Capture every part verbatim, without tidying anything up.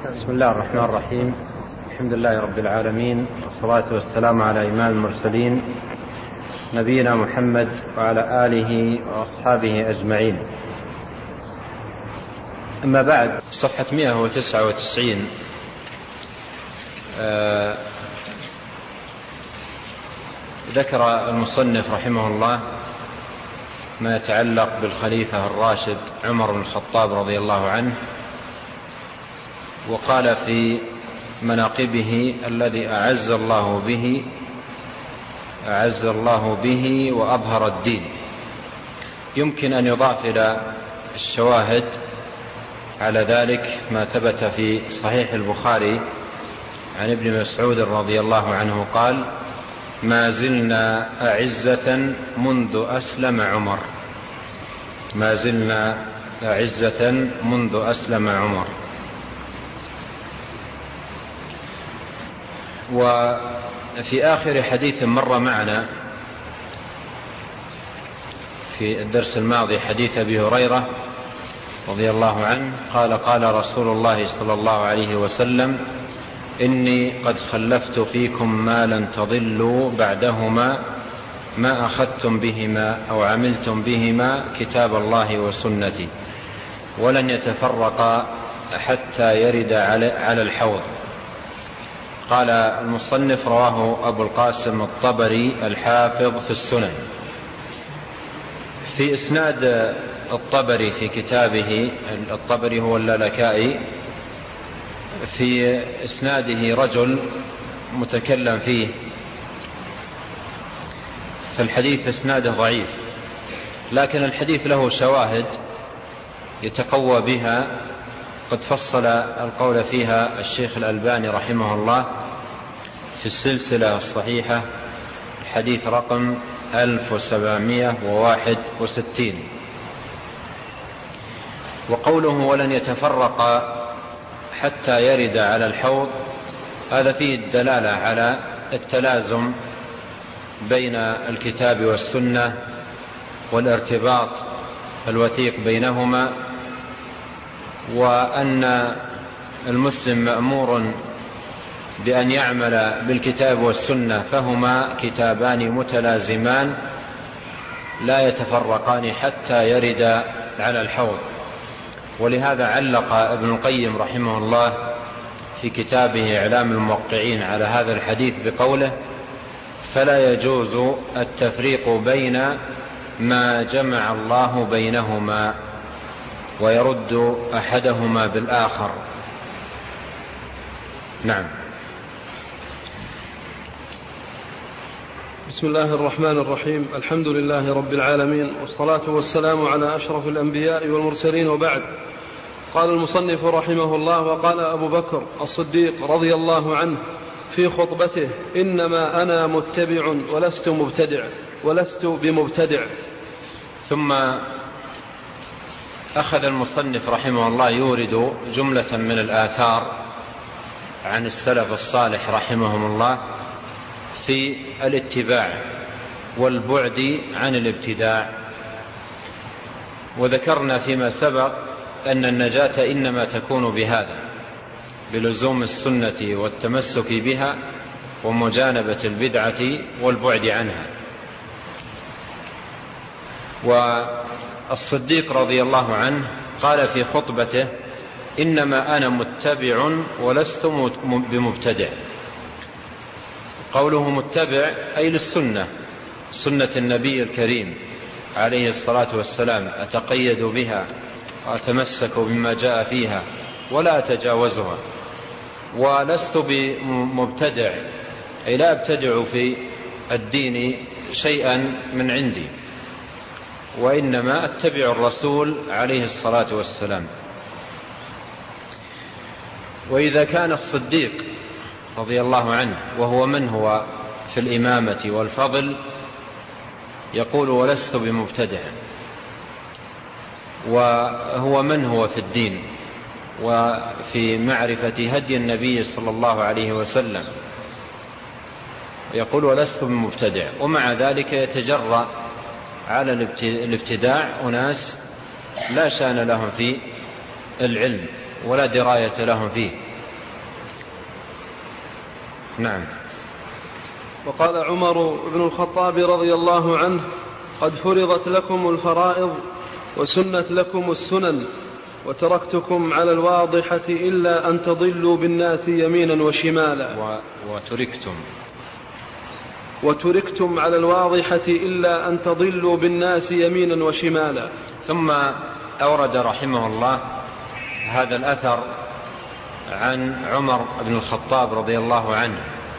بسم الله الرحمن الرحيم. الحمد لله رب العالمين، والصلاة والسلام على إمام المرسلين نبينا محمد وعلى آله وأصحابه أجمعين. أما بعد، صفحة مئة وتسعة وتسعين آه ذكر المصنف رحمه الله ما يتعلق بالخليفة الراشد عمر بن الخطاب رضي الله عنه، وقال في مناقبه: الذي أعز الله به أعز الله به وأظهر الدين. يمكن أن يضاف إلى الشواهد على ذلك ما ثبت في صحيح البخاري عن ابن مسعود رضي الله عنه قال: ما زلنا أعزة منذ أسلم عمر ما زلنا أعزة منذ أسلم عمر. وفي آخر حديث مر معنا في الدرس الماضي حديث أبي هريرة رضي الله عنه قال: قال رسول الله صلى الله عليه وسلم: إني قد خلفت فيكم ما لن تضلوا بعدهما ما أخذتم بهما أو عملتم بهما كتاب الله وسنتي، ولن يتفرقا حتى يرد على الحوض. قال المصنف: رواه أبو القاسم الطبري الحافظ في السنن. في إسناد الطبري في كتابه، الطبري هو اللالكائي، في إسناده رجل متكلم فيه، فالحديث إسناده ضعيف، لكن الحديث له شواهد يتقوى بها، قد فصل القول فيها الشيخ الألباني رحمه الله في السلسلة الصحيحة الحديث رقم ألف وسبعمائة وواحد وستين. وقوله: ولن يتفرق حتى يرد على الحوض، هذا فيه الدلالة على التلازم بين الكتاب والسنة والارتباط الوثيق بينهما، وأن المسلم مأمور بأن يعمل بالكتاب والسنة، فهما كتابان متلازمان لا يتفرقان حتى يرد على الحوض. ولهذا علق ابن القيم رحمه الله في كتابه إعلام الموقعين على هذا الحديث بقوله: فلا يجوز التفريق بين ما جمع الله بينهما ويرد أحدهما بالآخر. نعم. بسم الله الرحمن الرحيم. الحمد لله رب العالمين، والصلاة والسلام على أشرف الأنبياء والمرسلين، وبعد. قال المصنف رحمه الله: وقال أبو بكر الصديق رضي الله عنه في خطبته: إنما أنا متبع ولست مبتدع ولست بمبتدع. ثم أخذ المصنف رحمه الله يورد جملة من الآثار عن السلف الصالح رحمهم الله في الاتباع والبعد عن الابتداع. وذكرنا فيما سبق أن النجاة إنما تكون بهذا، بلزوم السنة والتمسك بها ومجانبة البدعة والبعد عنها. والصديق رضي الله عنه قال في خطبته: إنما أنا متبع ولست بمبتدع. قوله متبع أي للسنة، سنة النبي الكريم عليه الصلاة والسلام، أتقيد بها وأتمسك بما جاء فيها ولا أتجاوزها. ولست بمبتدع أي لا أبتدع في الدين شيئا من عندي، وإنما أتبع الرسول عليه الصلاة والسلام. وإذا كان الصديق رضي الله عنه، وهو من هو في الإمامة والفضل، يقول: ولست بمبتدع، وهو من هو في الدين وفي معرفة هدي النبي صلى الله عليه وسلم، يقول: ولست بمبتدع، ومع ذلك يتجرأ على الابتداع أناس لا شأن لهم في العلم ولا دراية لهم فيه، نعم. وقال عمر بن الخطاب رضي الله عنه: قد فرضت لكم الفرائض وسنت لكم السنن وتركتكم على الواضحة إلا أن تضلوا بالناس يمينا وشمالا. و... وتركتم وتركتم على الواضحة إلا أن تضلوا بالناس يمينا وشمالا. ثم أورد رحمه الله هذا الأثر عن عمر بن الخطاب رضي الله عنه،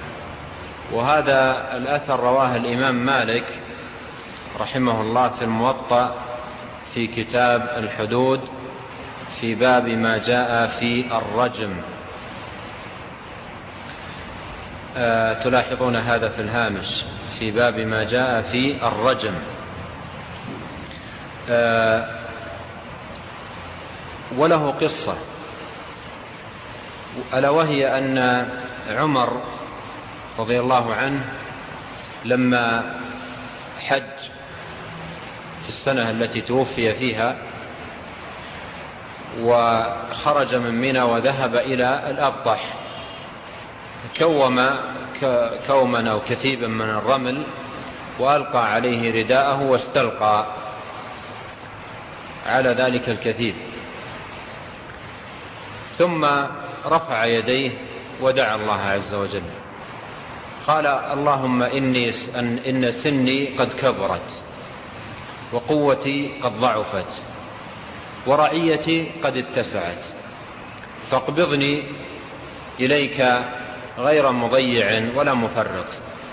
وهذا الأثر رواه الإمام مالك رحمه الله في الموطأ في كتاب الحدود في باب ما جاء في الرجم. أه تلاحظون هذا في الهامش، في باب ما جاء في الرجم. أه وله قصة، ألا وهي أن عمر رضي الله عنه لما حج في السنة التي توفي فيها وخرج من منى وذهب إلى الأبطح، كوم كوما أو كثيبا من الرمل وألقى عليه رداءه واستلقى على ذلك الكثيب، ثم رفع يديه ودعا الله عز وجل، قال: اللهم إني إن سني قد كبرت وقوتي قد ضعفت ورعيتي قد اتسعت، فاقبضني إليك غير مضيع ولا مفرط.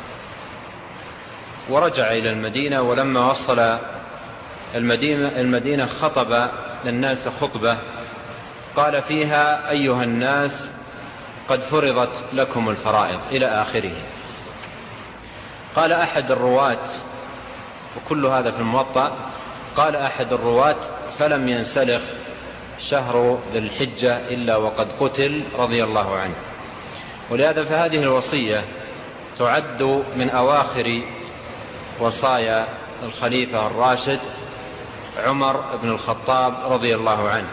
ورجع إلى المدينة، ولما وصل المدينة, المدينة خطب للناس خطبة قال فيها: أيها الناس، قد فرضت لكم الفرائض، إلى آخره. قال أحد الرواة، وكل هذا في الموطأ، قال أحد الرواة: فلم ينسلخ شهر ذي الحجة إلا وقد قتل رضي الله عنه. ولهذا فهذه الوصية تعد من أواخر وصايا الخليفة الراشد عمر بن الخطاب رضي الله عنه،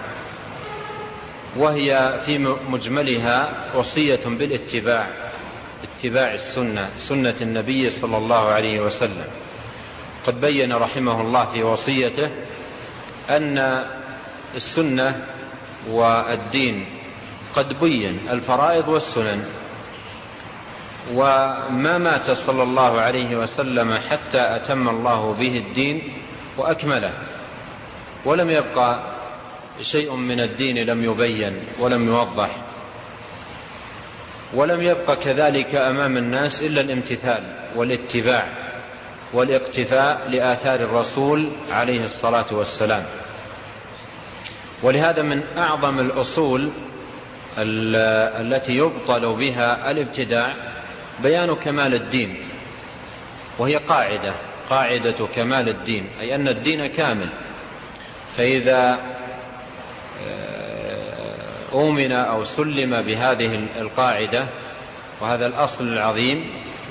وهي في مجملها وصية بالاتباع، اتباع السنة، سنة النبي صلى الله عليه وسلم. قد بين رحمه الله في وصيته أن السنة والدين قد بين الفرائض والسنن، وما مات صلى الله عليه وسلم حتى أتم الله به الدين وأكمله، ولم يبقى شيء من الدين لم يبين ولم يوضح، ولم يبقى كذلك أمام الناس إلا الامتثال والاتباع والاقتفاء لآثار الرسول عليه الصلاة والسلام. ولهذا من أعظم الأصول التي يبطل بها الابتداع بيان كمال الدين، وهي قاعدة قاعدة كمال الدين، أي أن الدين كامل. فإذا أؤمن أو سلم بهذه القاعدة وهذا الأصل العظيم،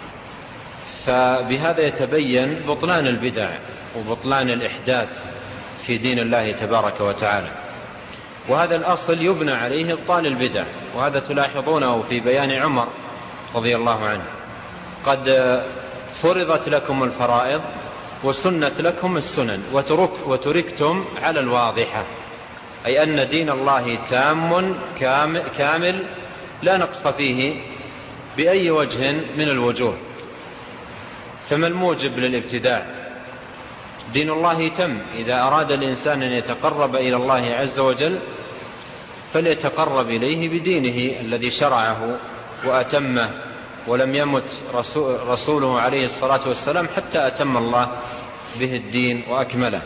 فبهذا يتبين بطلان البدع وبطلان الإحداث في دين الله تبارك وتعالى. وهذا الأصل يبنى عليه إبطال البدع، وهذا تلاحظونه في بيان عمر رضي الله عنه: قد فرضت لكم الفرائض وسنت لكم السنن وترك وتركتم على الواضحة، أي أن دين الله تام كامل لا نقص فيه بأي وجه من الوجوه. فما الموجب للابتداع؟ دين الله تم. إذا أراد الإنسان أن يتقرب إلى الله عز وجل فليتقرب إليه بدينه الذي شرعه وأتمه، ولم يمت رسوله عليه الصلاة والسلام حتى أتم الله به الدين وأكمله.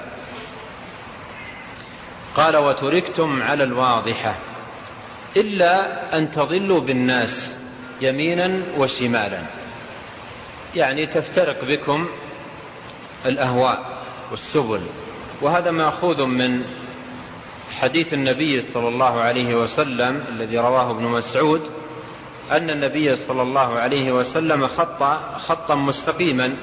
قال: وتركتم على الواضحة إلا أن تضلوا بالناس يمينا وشمالا، يعني تفترق بكم الأهواء والسبل. وهذا مأخوذ من حديث النبي صلى الله عليه وسلم الذي رواه ابن مسعود، أن النبي صلى الله عليه وسلم خط خطا مستقيما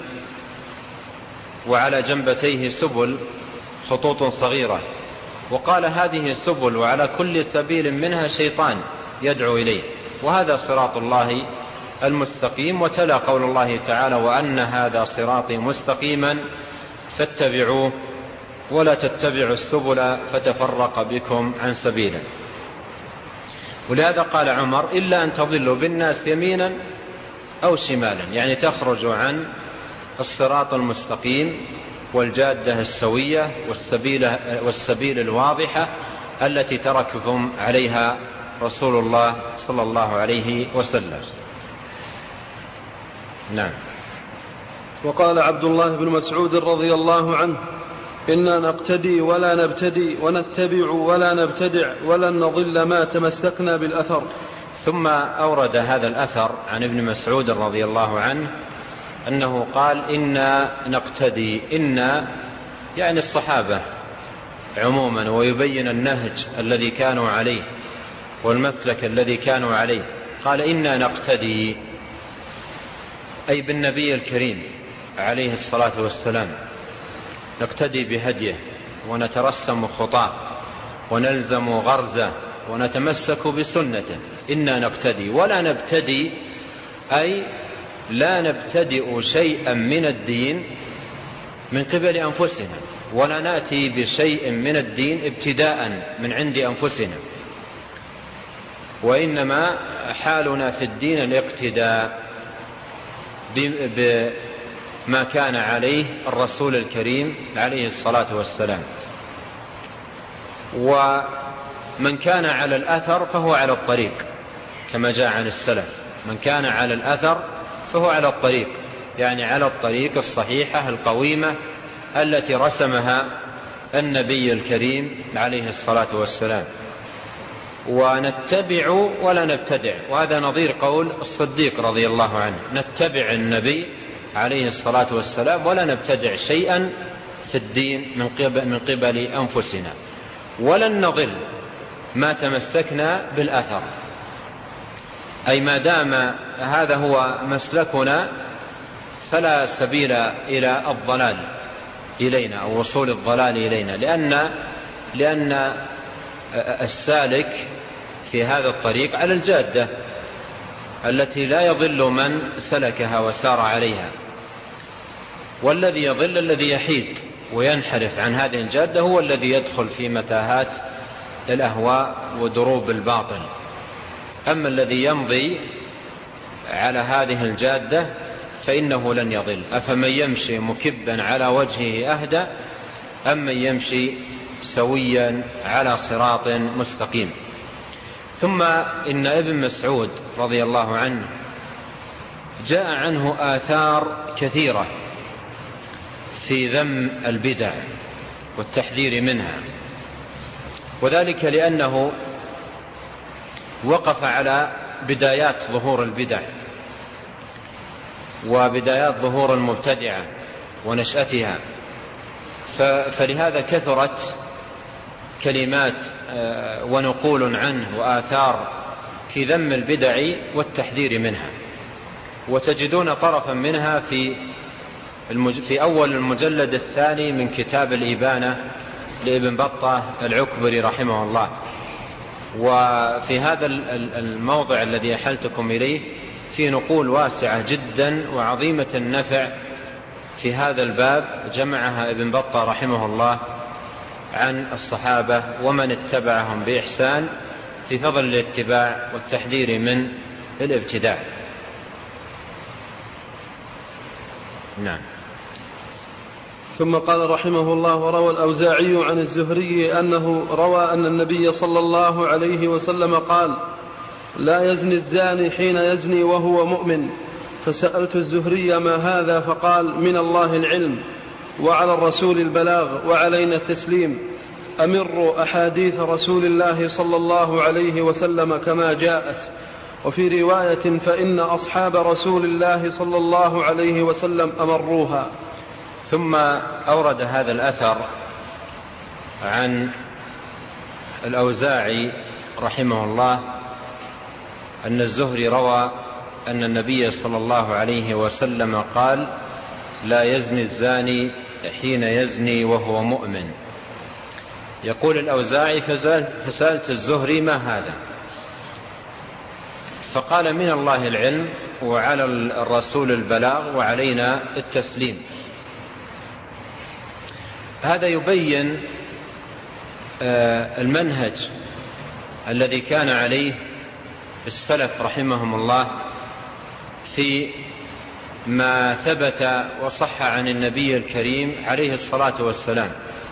وعلى جنبتيه سبل خطوط صغيرة، وقال: هذه السبل وعلى كل سبيل منها شيطان يدعو إليه، وهذا صراط الله المستقيم، وتلا قول الله تعالى: وأن هذا صراطي مستقيما فاتبعوه ولا تتبعوا السبل فتفرق بكم عن سبيله. ولهذا قال عمر: إلا أن تضلوا بالناس يمينا أو شمالا، يعني تخرج عن الصراط المستقيم والجادة السوية والسبيل, والسبيل الواضحة التي ترككم عليها رسول الله صلى الله عليه وسلم. نعم. وقال عبد الله بن مسعود رضي الله عنه: إنا نقتدي ولا نبتدي ونتبع ولا نبتدع ولن نضل ما تمسكنا بالأثر. ثم أورد هذا الأثر عن ابن مسعود رضي الله عنه أنه قال: إنا نقتدي. إنا يعني الصحابة عموما، ويبين النهج الذي كانوا عليه والمسلك الذي كانوا عليه. قال: إنا نقتدي أي بالنبي الكريم عليه الصلاة والسلام، نقتدي بهديه ونترسم خطاه ونلزم غرزه ونتمسك بسنته. إنا نقتدي ولا نبتدي، أي لا نبتدئ شيئا من الدين من قبل أنفسنا، ولا نأتي بشيء من الدين ابتداء من عند أنفسنا، وإنما حالنا في الدين الاقتداء بما كان عليه الرسول الكريم عليه الصلاة والسلام. ومن كان على الأثر فهو على الطريق، كما جاء عن السلف: من كان على الأثر فهو على الطريق، يعني على الطريق الصحيحة القويمة التي رسمها النبي الكريم عليه الصلاة والسلام. ونتبع ولا نبتدع، وهذا نظير قول الصديق رضي الله عنه: نتبع النبي عليه الصلاة والسلام ولا نبتدع شيئا في الدين من قبل, من قبل أنفسنا، ولن نضل ما تمسكنا بالأثر، أي ما دام هذا هو مسلكنا فلا سبيل إلى الضلال إلينا أو وصول الضلال إلينا، لأن, لأن السالك في هذا الطريق على الجادة التي لا يضل من سلكها وسار عليها، والذي يضل الذي يحيد وينحرف عن هذه الجادة هو الذي يدخل في متاهات الأهواء ودروب الباطل. أما الذي يمضي على هذه الجادة فإنه لن يضل. أفمن يمشي مكبا على وجهه أهدى أم من يمشي سويا على صراط مستقيم. ثم إن ابن مسعود رضي الله عنه جاء عنه آثار كثيرة في ذم البدع والتحذير منها، وذلك لأنه وقف على بدايات ظهور البدع وبدايات ظهور المبتدعة ونشأتها، فلهذا كثرت كلمات ونقول عنه وآثار في ذم البدع والتحذير منها، وتجدون طرفا منها في في أول المجلد الثاني من كتاب الإبانة لابن بطة العكبري رحمه الله. وفي هذا الموضع الذي أحلتكم إليه في نقول واسعة جدا وعظيمة النفع في هذا الباب جمعها ابن بطة رحمه الله عن الصحابة ومن اتبعهم بإحسان في فضل الاتباع والتحذير من الابتداع. نعم. ثم قال رحمه الله: وروى الأوزاعي عن الزهري أنه روى أن النبي صلى الله عليه وسلم قال: لا يزني الزاني حين يزني وهو مؤمن. فسألت الزهري: ما هذا؟ فقال: من الله العلم وعلى الرسول البلاغ وعلينا التسليم. أمروا أحاديث رسول الله صلى الله عليه وسلم كما جاءت. وفي رواية: فإن أصحاب رسول الله صلى الله عليه وسلم أمروها. ثم أورد هذا الأثر عن الأوزاعي رحمه الله أن الزهري روى أن النبي صلى الله عليه وسلم قال: لا يزني الزاني حين يزني وهو مؤمن. يقول الأوزاعي: فسألت الزهري: ما هذا؟ فقال من الله العلم وعلى الرسول البلاغ وعلينا التسليم. هذا يبين المنهج الذي كان عليه السلف رحمهم الله في ما ثبت وصح عن النبي الكريم عليه الصلاة والسلام.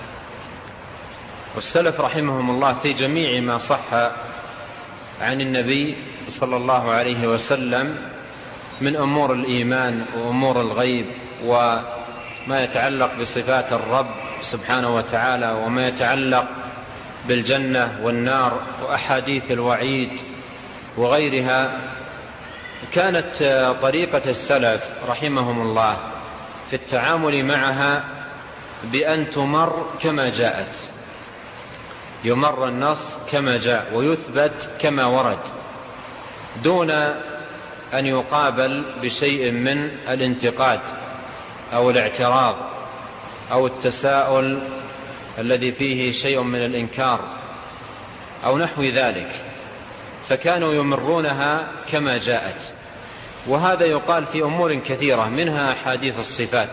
والسلف رحمهم الله في جميع ما صح عن النبي صلى الله عليه وسلم من أمور الإيمان وأمور الغيب وما يتعلق بصفات الرب سبحانه وتعالى وما يتعلق بالجنة والنار وأحاديث الوعيد وغيرها، كانت طريقة السلف رحمهم الله في التعامل معها بأن تمر كما جاءت، يمر النص كما جاء ويثبت كما ورد دون أن يقابل بشيء من الانتقاد أو الاعتراض أو التساؤل الذي فيه شيء من الإنكار أو نحو ذلك، فكانوا يمرونها كما جاءت. وهذا يقال في أمور كثيرة منها أحاديث الصفات.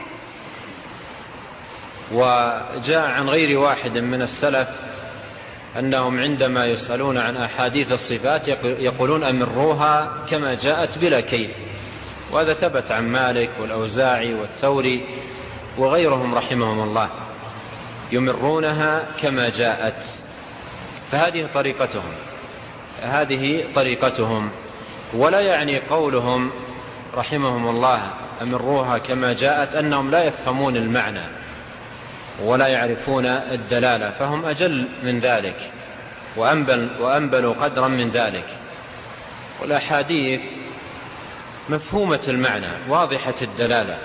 وجاء عن غير واحد من السلف أنهم عندما يسألون عن أحاديث الصفات يقولون أمروها كما جاءت بلا كيف، وهذا ثبت عن مالك والأوزاعي والثوري وغيرهم رحمهم الله، يمرونها كما جاءت. فهذه طريقتهم هذه طريقتهم ولا يعني قولهم رحمهم الله أمروها كما جاءت أنهم لا يفهمون المعنى ولا يعرفون الدلالة، فهم أجل من ذلك وأنبل وأنبلوا قدرا من ذلك. والأحاديث مفهومة المعنى واضحة الدلالة،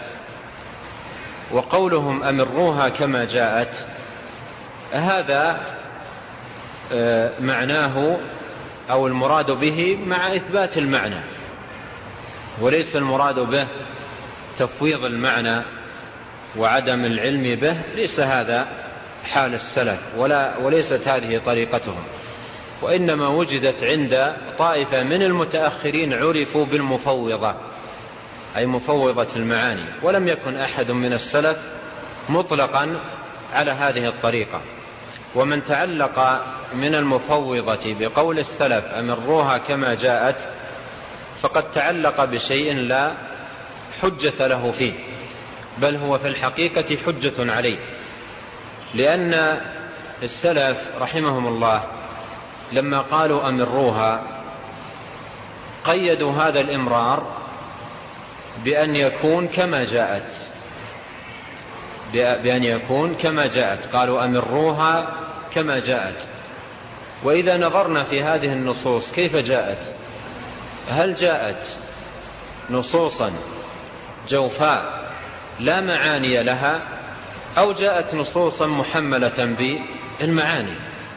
وقولهم أمروها كما جاءت هذا معناه أو المراد به مع إثبات المعنى، وليس المراد به تفويض المعنى وعدم العلم به، ليس هذا حال السلف ولا وليست هذه طريقتهم. وإنما وجدت عند طائفة من المتأخرين عرفوا بالمفوضة، أي مفوضة المعاني، ولم يكن أحد من السلف مطلقا على هذه الطريقة. ومن تعلق من المفوضة بقول السلف أمروها كما جاءت فقد تعلق بشيء لا حجة له فيه، بل هو في الحقيقة حجة عليه، لأن السلف رحمهم الله لما قالوا أمروها قيدوا هذا الإمرار بأن يكون كما جاءت بأن يكون كما جاءت قالوا أمروها كما جاءت. وإذا نظرنا في هذه النصوص كيف جاءت، هل جاءت نصوصا جوفاء لا معاني لها، أو جاءت نصوصا محملة بالمعاني؟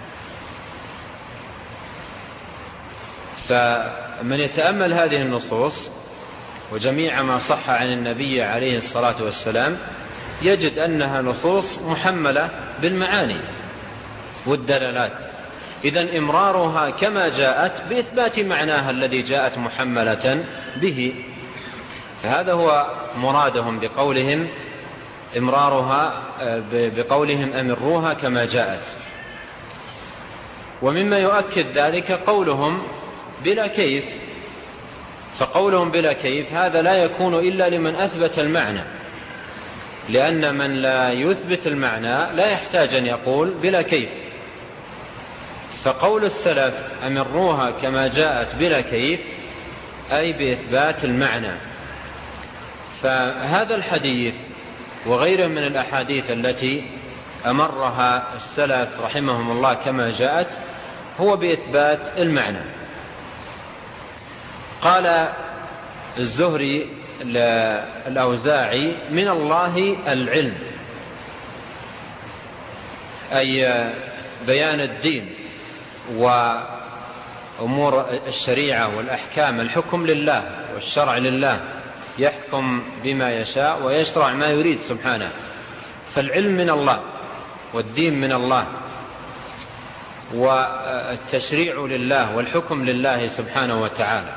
فمن يتأمل هذه النصوص وجميع ما صح عن النبي عليه الصلاة والسلام يجد أنها نصوص محملة بالمعاني والدلالات. إذن إمرارها كما جاءت بإثبات معناها الذي جاءت محملة به، فهذا هو مرادهم بقولهم إمرارها بقولهم أمروها كما جاءت. ومما يؤكد ذلك قولهم بلا كيف، فقولهم بلا كيف هذا لا يكون إلا لمن أثبت المعنى، لأن من لا يثبت المعنى لا يحتاج أن يقول بلا كيف. فقول السلف أمروها كما جاءت بلا كيف أي بإثبات المعنى. فهذا الحديث وغيره من الأحاديث التي أمرها السلف رحمهم الله كما جاءت هو بإثبات المعنى. قال الزهري الأوزاعي من الله العلم، أي بيان الدين وأمور الشريعة والأحكام، الحكم لله والشرع لله، يحكم بما يشاء ويشرع ما يريد سبحانه. فالعلم من الله والدين من الله. والتشريع لله والحكم لله سبحانه وتعالى.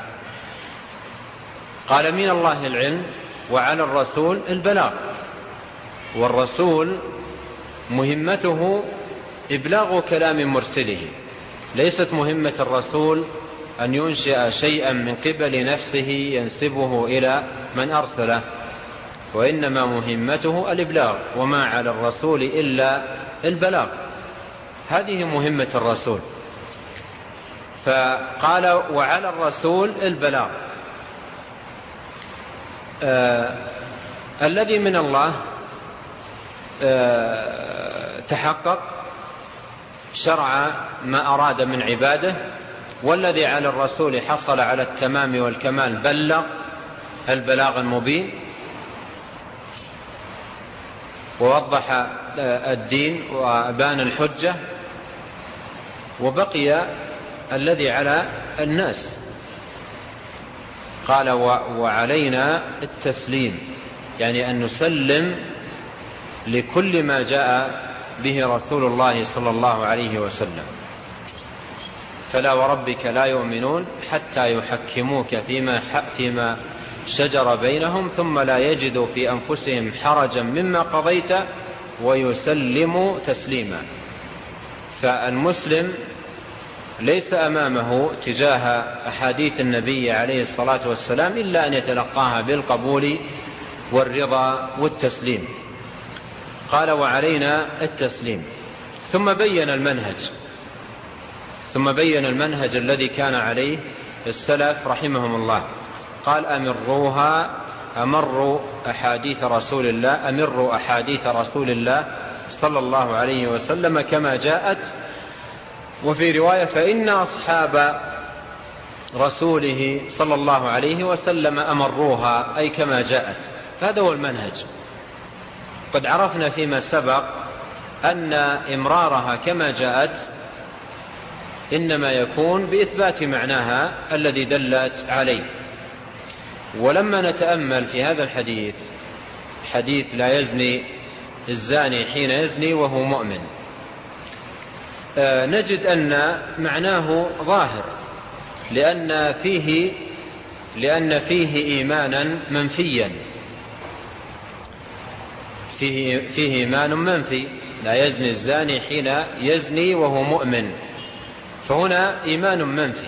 قال من الله العلم وعلى الرسول البلاغ، والرسول مهمته إبلاغ كلام مرسله، ليست مهمة الرسول أن ينشئ شيئا من قبل نفسه ينسبه إلى من أرسله، وإنما مهمته الإبلاغ، وما على الرسول إلا البلاغ، هذه مهمة الرسول. فقال وعلى الرسول البلاغ. آه الذي من الله آه تحقق شرع ما أراد من عباده، والذي على الرسول حصل على التمام والكمال، بلغ البلاغ المبين ووضح الدين وأبان الحجة، وبقي الذي على الناس. قال وعلينا التسليم، يعني أن نسلم لكل ما جاء به رسول الله صلى الله عليه وسلم. فلا وربك لا يؤمنون حتى يحكموك فيما, فيما شجر بينهم ثم لا يجدوا في أنفسهم حرجا مما قضيت ويسلموا تسليما. فالمسلم ليس أمامه تجاه أحاديث النبي عليه الصلاة والسلام إلا أن يتلقاها بالقبول والرضا والتسليم. قال وعلينا التسليم، ثم بين المنهج ثم بين المنهج الذي كان عليه السلف رحمهم الله. قال أمروها أمروا أحاديث رسول الله أمروا أحاديث رسول الله صلى الله عليه وسلم كما جاءت، وفي رواية فإن أصحاب رسوله صلى الله عليه وسلم أمروها، أي كما جاءت. هذا هو المنهج. قد عرفنا فيما سبق أن إمرارها كما جاءت إنما يكون بإثبات معناها الذي دلت عليه. ولما نتأمل في هذا الحديث، حديث لا يزني الزاني حين يزني وهو مؤمن، نجد أن معناه ظاهر، لأن فيه لأن فيه إيمانا منفيا، فيه, فيه إيمان منفي. لا يزني الزاني حين يزني وهو مؤمن، فهنا إيمان منفي.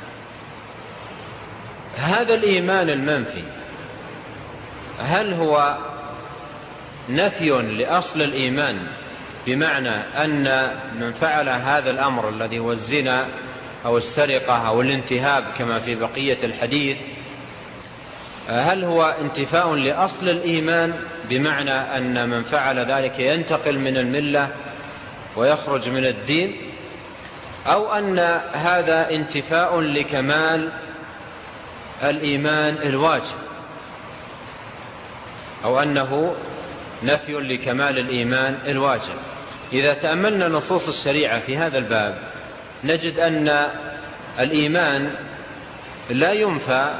هذا الإيمان المنفي هل هو نفي لأصل الإيمان، بمعنى أن من فعل هذا الأمر الذي هو الزنا أو السرقة أو الانتهاب كما في بقية الحديث، هل هو انتفاء لأصل الإيمان بمعنى أن من فعل ذلك ينتقل من الملة ويخرج من الدين، أو أن هذا انتفاء لكمال الإيمان الواجب، أو أنه نفي لكمال الإيمان الواجب؟ إذا تأملنا نصوص الشريعة في هذا الباب نجد أن الإيمان لا ينفى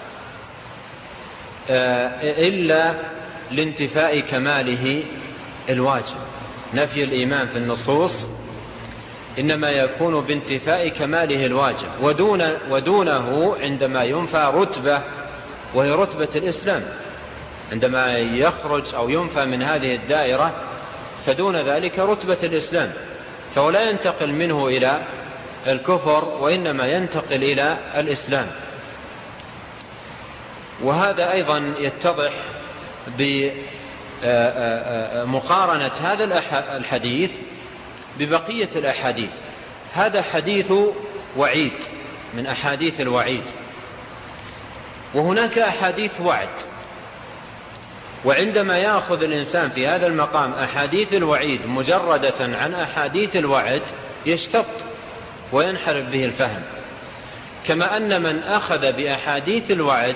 إلا لانتفاء كماله الواجب. نفي الإيمان في النصوص إنما يكون بانتفاء كماله الواجب، ودون ودونه عندما ينفى رتبة، وهي رتبة الإسلام. عندما يخرج أو ينفى من هذه الدائرة فدون ذلك رتبة الإسلام، فهو لا ينتقل منه إلى الكفر، وإنما ينتقل إلى الإسلام. وهذا أيضا يتضح بمقارنة هذا الحديث ببقية الأحاديث. هذا حديث وعيد من أحاديث الوعيد، وهناك أحاديث وعد. وعندما يأخذ الإنسان في هذا المقام أحاديث الوعيد مجردة عن أحاديث الوعد يشتط وينحرف به الفهم، كما أن من أخذ بأحاديث الوعد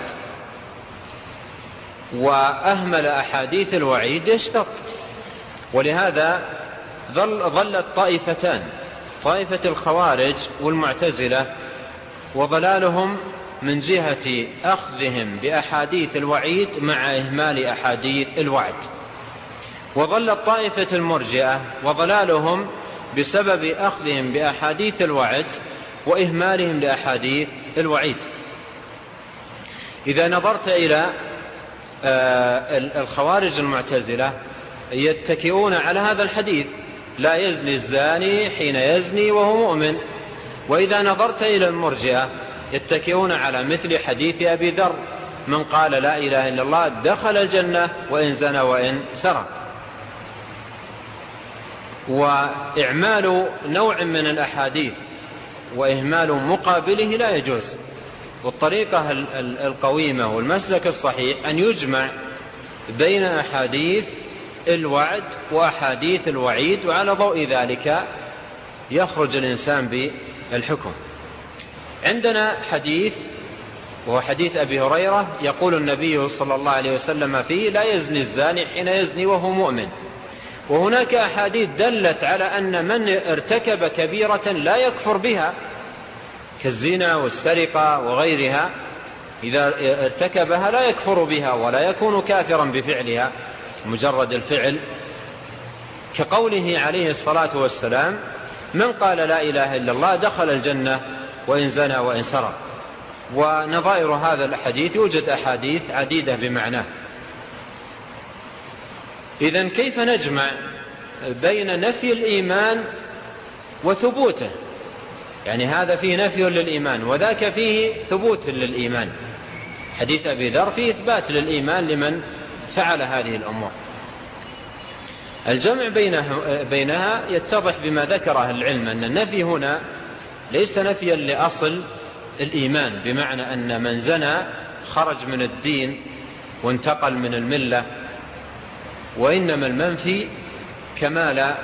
وأهمل أحاديث الوعيد يشتط. ولهذا ظل ظلت طائفتان، طائفة الخوارج والمعتزلة، وضلالهم من جهة أخذهم بأحاديث الوعيد مع إهمال أحاديث الوعد. وظلت طائفة المرجئة وضلالهم بسبب أخذهم بأحاديث الوعد وإهمالهم لأحاديث الوعيد. إذا نظرت إلى الخوارج المعتزلة يتكئون على هذا الحديث: لا يزني الزاني حين يزني وهو مؤمن. وإذا نظرت إلى المرجئة يتكئون على مثل حديث أبي ذر: من قال لا إله إلا الله دخل الجنة وإن زنى وإن سرق. وإعمال نوع من الأحاديث وإهمال مقابله لا يجوز. والطريقة القويمة والمسلك الصحيح أن يجمع بين أحاديث الوعد وأحاديث الوعيد، وعلى ضوء ذلك يخرج الإنسان بالحكم. عندنا حديث وهو حديث أبي هريرة يقول النبي صلى الله عليه وسلم فيه: لا يزني الزاني حين يزني وهو مؤمن. وهناك أحاديث دلت على أن من ارتكب كبيرة لا يكفر بها كالزنا والسرقة وغيرها، إذا ارتكبها لا يكفر بها ولا يكون كافرا بفعلها مجرد الفعل، كقوله عليه الصلاة والسلام: من قال لا إله إلا الله دخل الجنة وإن زنى وإن سرق. ونظائر هذا الحديث يوجد أحاديث عديدة بمعناه. إذن كيف نجمع بين نفي الإيمان وثبوته؟ يعني هذا فيه نفي للإيمان وذاك فيه ثبوت للإيمان. حديث أبي ذر فيه إثبات للإيمان لمن فعل هذه الأمور. الجمع بينها يتضح بما ذكره العلم أن النفي هنا ليس نفيا لأصل الإيمان، بمعنى أن من زنى خرج من الدين وانتقل من الملة، وإنما المنفي كمال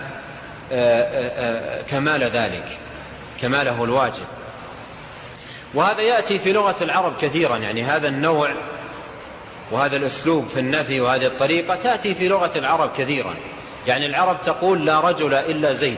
كمال ذلك، كماله الواجب. وهذا يأتي في لغة العرب كثيرا، يعني هذا النوع وهذا الأسلوب في النفي وهذه الطريقة تأتي في لغة العرب كثيرا. يعني العرب تقول: لا رجل إلا زيد.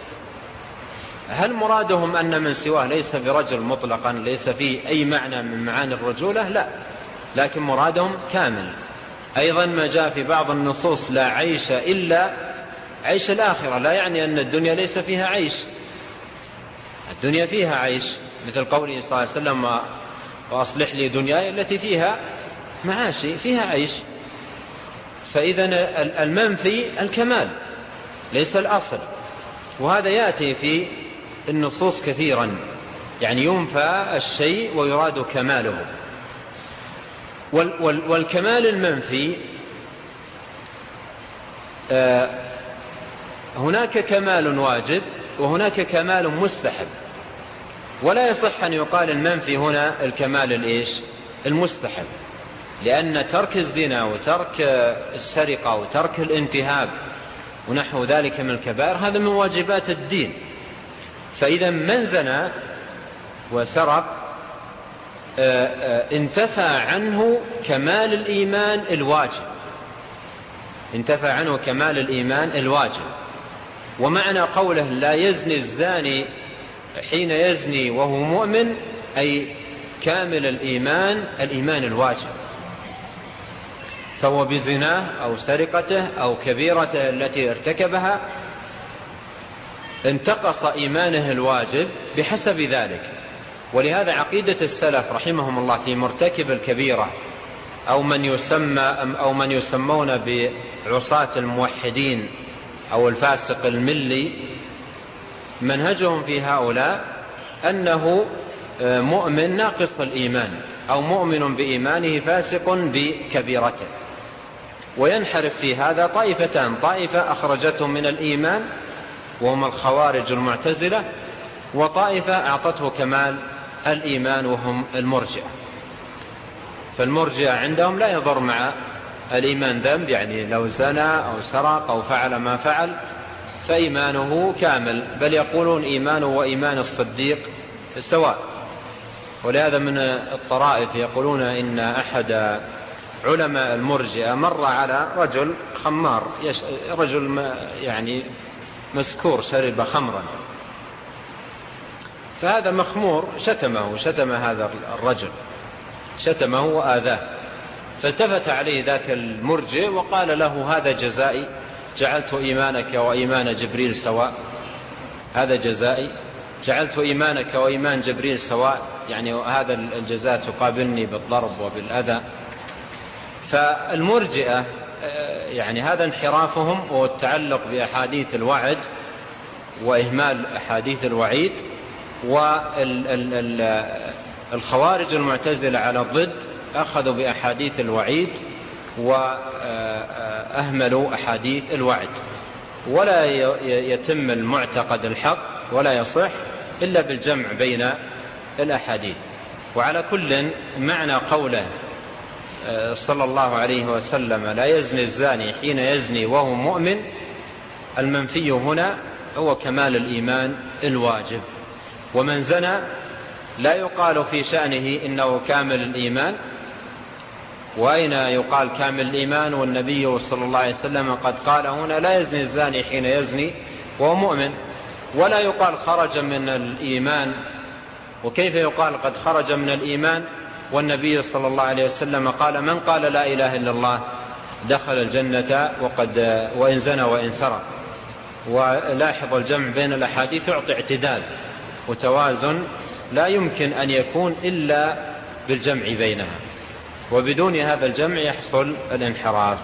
هل مرادهم أن من سواه ليس برجل مطلقا، ليس فيه أي معنى من معاني الرجولة؟ لا، لكن مرادهم كامل. أيضا ما جاء في بعض النصوص: لا عيش إلا عيش الآخرة، لا يعني أن الدنيا ليس فيها عيش، الدنيا فيها عيش، مثل قوله صلى الله عليه وسلم: وأصلح لي دنياي التي فيها معاشي، فيها عيش. فإذا المنفي الكمال ليس الأصل، وهذا يأتي في النصوص كثيرا، يعني ينفى الشيء ويراد كماله. والكمال المنفي هناك كمال واجب وهناك كمال مستحب، ولا يصح أن يقال المنفي هنا الكمال الإيش المستحب، لأن ترك الزنا وترك السرقة وترك الانتهاب ونحو ذلك من الكبائر هذا من واجبات الدين. فإذا من زنى وسرق انتفى عنه كمال الإيمان الواجب، انتفى عنه كمال الإيمان الواجب. ومعنى قوله: لا يزني الزاني حين يزني وهو مؤمن، أي كامل الإيمان، الإيمان الواجب. فهو بزناه أو سرقته أو كبيرته التي ارتكبها انتقص إيمانه الواجب بحسب ذلك. ولهذا عقيدة السلف رحمهم الله في مرتكب الكبيرة أو من يسمى أو من يسمون بعصاة الموحدين أو الفاسق الملي، منهجهم في هؤلاء أنه مؤمن ناقص الإيمان أو مؤمن بإيمانه فاسق بكبيرته. وينحرف في هذا طائفتان: طائفة أخرجتهم من الإيمان وهم الخوارج المعتزلة، وطائفة أعطته كمال الإيمان وهم المرجئة. فالمرجئة عندهم لا يضر مع الإيمان ذنب، يعني لو زنى أو سرق أو فعل ما فعل فإيمانه كامل، بل يقولون إيمانه وإيمان الصديق سواء. ولهذا من الطرائف يقولون إن أحد علماء المرجئة مر على رجل خمار، رجل يعني مسكور شرب خمرا، فهذا مخمور شتمه شتم هذا الرجل شتمه وآذاه، فالتفت عليه ذاك المرجئ وقال له: هذا جزائي، جعلت إيمانك وإيمان جبريل سواء. هذا جزائي؟ جعلت إيمانك وإيمان جبريل سواء، يعني هذا الجزاء تقابلني بالضرب وبالأذى. فالمرجئة يعني هذا انحرافهم والتعلق بأحاديث الوعد وإهمال أحاديث الوعيد. والخوارج المعتزلة على الضد أخذوا بأحاديث الوعيد وأهملوا أحاديث الوعد. ولا يتم المعتقد الحق ولا يصح إلا بالجمع بين الأحاديث. وعلى كل معنى قوله صلى الله عليه وسلم لا يزني الزاني حين يزني وهو مؤمن، المنفي هنا هو كمال الإيمان الواجب. ومن زنى لا يقال في شأنه إنه كامل الإيمان. وأين يقال كامل الإيمان والنبي صلى الله عليه وسلم قد قال هنا لا يزني الزاني حين يزني وهو مؤمن. ولا يقال خرج من الإيمان. وكيف يقال قد خرج من الإيمان والنبي صلى الله عليه وسلم قال من قال لا إله إلا الله دخل الجنة وقد وإن زنى وإن سرق. ولاحظ الجمع بين الأحاديث يعطي اعتدال وتوازن لا يمكن أن يكون إلا بالجمع بينها، وبدون هذا الجمع يحصل الانحراف.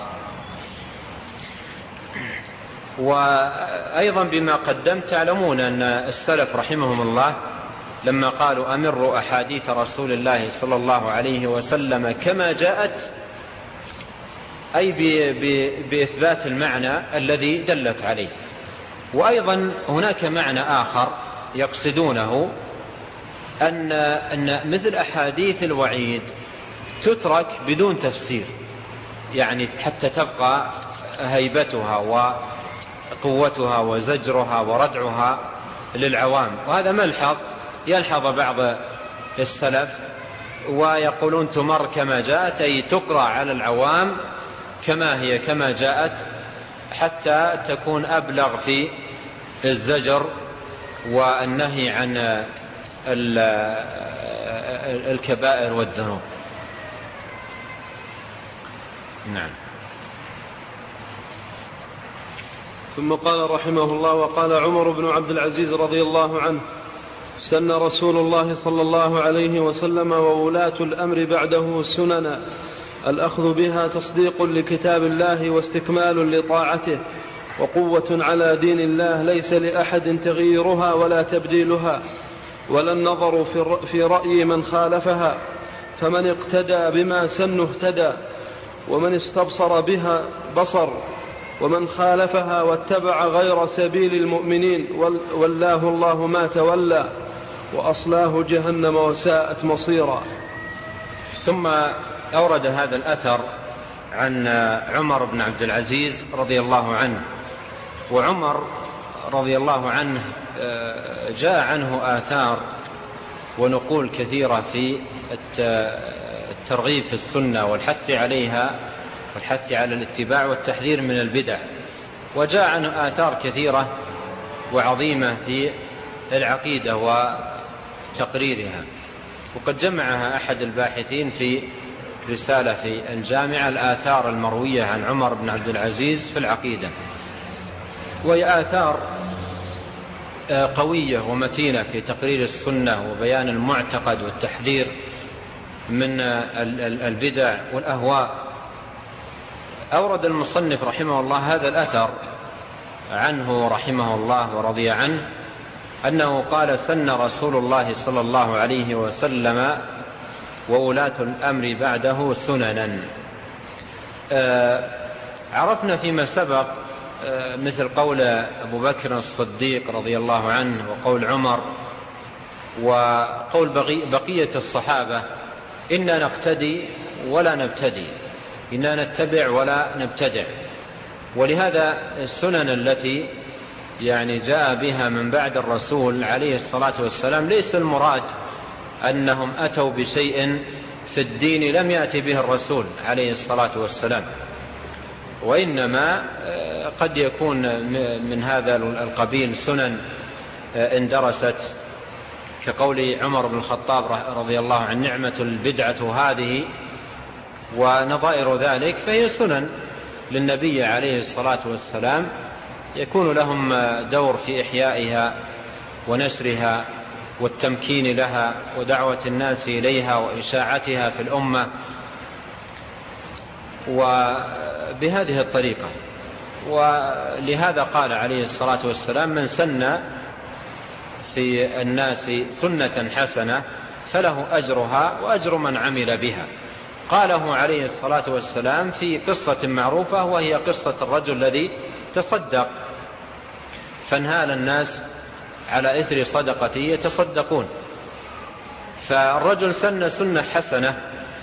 وأيضا بما قدمت تعلمون أن السلف رحمهم الله لما قالوا أمروا أحاديث رسول الله صلى الله عليه وسلم كما جاءت، أي بإثبات المعنى الذي دلت عليه. وأيضا هناك معنى آخر يقصدونه أن, أن مثل أحاديث الوعيد تترك بدون تفسير، يعني حتى تبقى هيبتها وقوتها وزجرها وردعها للعوام. وهذا ملحظ يلحظ بعض السلف ويقولون تمر كما جاءت، أي تقرأ على العوام كما هي كما جاءت حتى تكون أبلغ في الزجر والنهي عن الكبائر والذنوب. نعم. ثم قال رحمه الله وقال عمر بن عبد العزيز رضي الله عنه سن رسول الله صلى الله عليه وسلم وولاة الأمر بعده سننا الأخذ بها تصديق لكتاب الله واستكمال لطاعته وقوة على دين الله ليس لأحد تغييرها ولا تبديلها ولا النظر في رأي من خالفها، فمن اقتدى بما سن اهتدى ومن استبصر بها بصر ومن خالفها واتبع غير سبيل المؤمنين ولاه الله ما تولى وأصلاه جهنم وساءت مصيرا. ثم أورد هذا الأثر عن عمر بن عبد العزيز رضي الله عنه. وعمر رضي الله عنه جاء عنه آثار ونقول كثيرة في الترغيب في السنة والحث عليها والحث على الاتباع والتحذير من البدع. وجاء عنه آثار كثيرة وعظيمة في العقيدة وتقريرها، وقد جمعها أحد الباحثين في رسالة في الجامعة الآثار المروية عن عمر بن عبد العزيز في العقيدة. وهي آثار قوية ومتينة في تقرير السنة وبيان المعتقد والتحذير من البدع والأهواء. أورد المصنف رحمه الله هذا الأثر عنه رحمه الله ورضي عنه أنه قال سن رسول الله صلى الله عليه وسلم وولاة الأمر بعده سننا. عرفنا فيما سبق مثل قول أبو بكر الصديق رضي الله عنه وقول عمر وقول بقية الصحابة إنا نقتدي ولا نبتدي، إنا نتبع ولا نبتدع. ولهذا السنن التي يعني جاء بها من بعد الرسول عليه الصلاة والسلام ليس المراد أنهم أتوا بشيء في الدين لم يأتي به الرسول عليه الصلاة والسلام، وإنما قد يكون من هذا القبيل سنن اندرست كقول عمر بن الخطاب رضي الله عنه نعمة البدعة هذه ونظائر ذلك، فهي سنن للنبي عليه الصلاة والسلام يكون لهم دور في إحيائها ونشرها والتمكين لها ودعوة الناس إليها وإشاعتها في الأمة، وبهذه الطريقة. ولهذا قال عليه الصلاة والسلام: من سن في الناس سنة حسنة فله أجرها وأجر من عمل بها. قاله عليه الصلاة والسلام في قصة معروفة، وهي قصة الرجل الذي تصدق فانهال الناس على إثر صدقته يتصدقون. فالرجل سن سنة حسنة،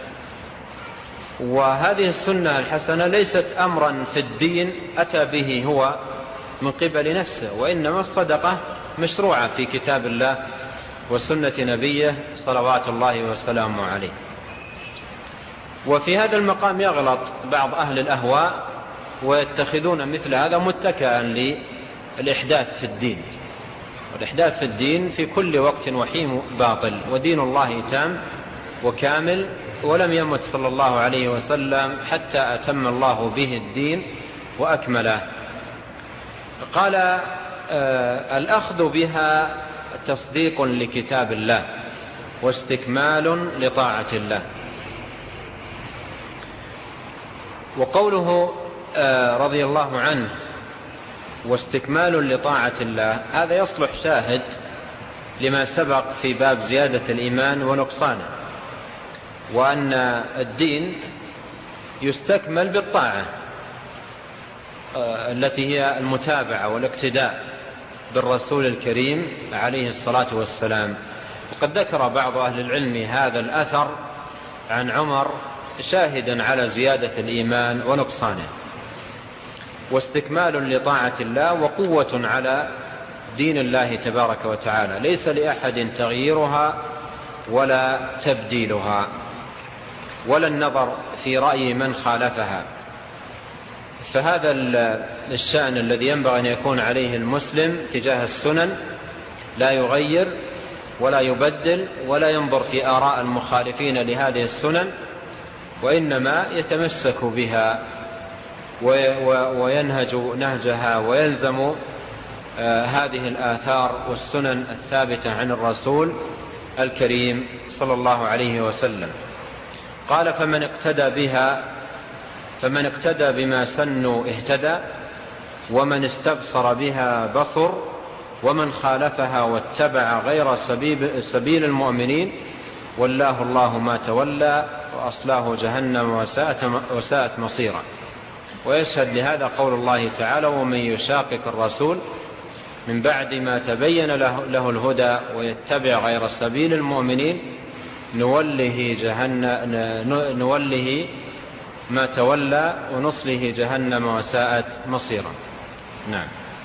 وهذه السنة الحسنة ليست أمرا في الدين أتى به هو من قبل نفسه، وإنما الصدقة مشروعة في كتاب الله وسنة نبيه صلوات الله وسلامه عليه. وفي هذا المقام يغلط بعض أهل الأهواء ويتخذون مثل هذا متكئا للإحداث في الدين، والإحداث في الدين في كل وقت وحيم باطل، ودين الله تام وكامل، ولم يمت صلى الله عليه وسلم حتى أتم الله به الدين وأكمله. قال آه الأخذ بها تصديق لكتاب الله واستكمال لطاعة الله. وقوله آه رضي الله عنه واستكمال لطاعة الله، هذا يصلح شاهد لما سبق في باب زيادة الإيمان ونقصانه، وأن الدين يستكمل بالطاعة التي هي المتابعة والاقتداء بالرسول الكريم عليه الصلاة والسلام. وقد ذكر بعض أهل العلم هذا الأثر عن عمر شاهدا على زيادة الإيمان ونقصانه. واستكمال لطاعة الله وقوة على دين الله تبارك وتعالى، ليس لأحد تغييرها ولا تبديلها ولا النظر في رأي من خالفها. فهذا الشأن الذي ينبغي أن يكون عليه المسلم تجاه السنن، لا يغير ولا يبدل ولا ينظر في آراء المخالفين لهذه السنن، وإنما يتمسك بها وينهج نهجها ويلزم هذه الآثار والسنن الثابتة عن الرسول الكريم صلى الله عليه وسلم. قال: فمن اقتدى بها فمن اقتدى بما سنوا اهتدى، ومن استبصر بها بصر، ومن خالفها واتبع غير سبيل, سبيل المؤمنين والله الله ما تولى وأصلاه جهنم وساءت, وساءت مصيرا. ويشهد لهذا قول الله تعالى: ومن يشاقق الرسول من بعد ما تبين له, له الهدى ويتبع غير سبيل المؤمنين نوله, جهنم نوله ما تولى ونصله جهنم وساءت مصيرا. نعم.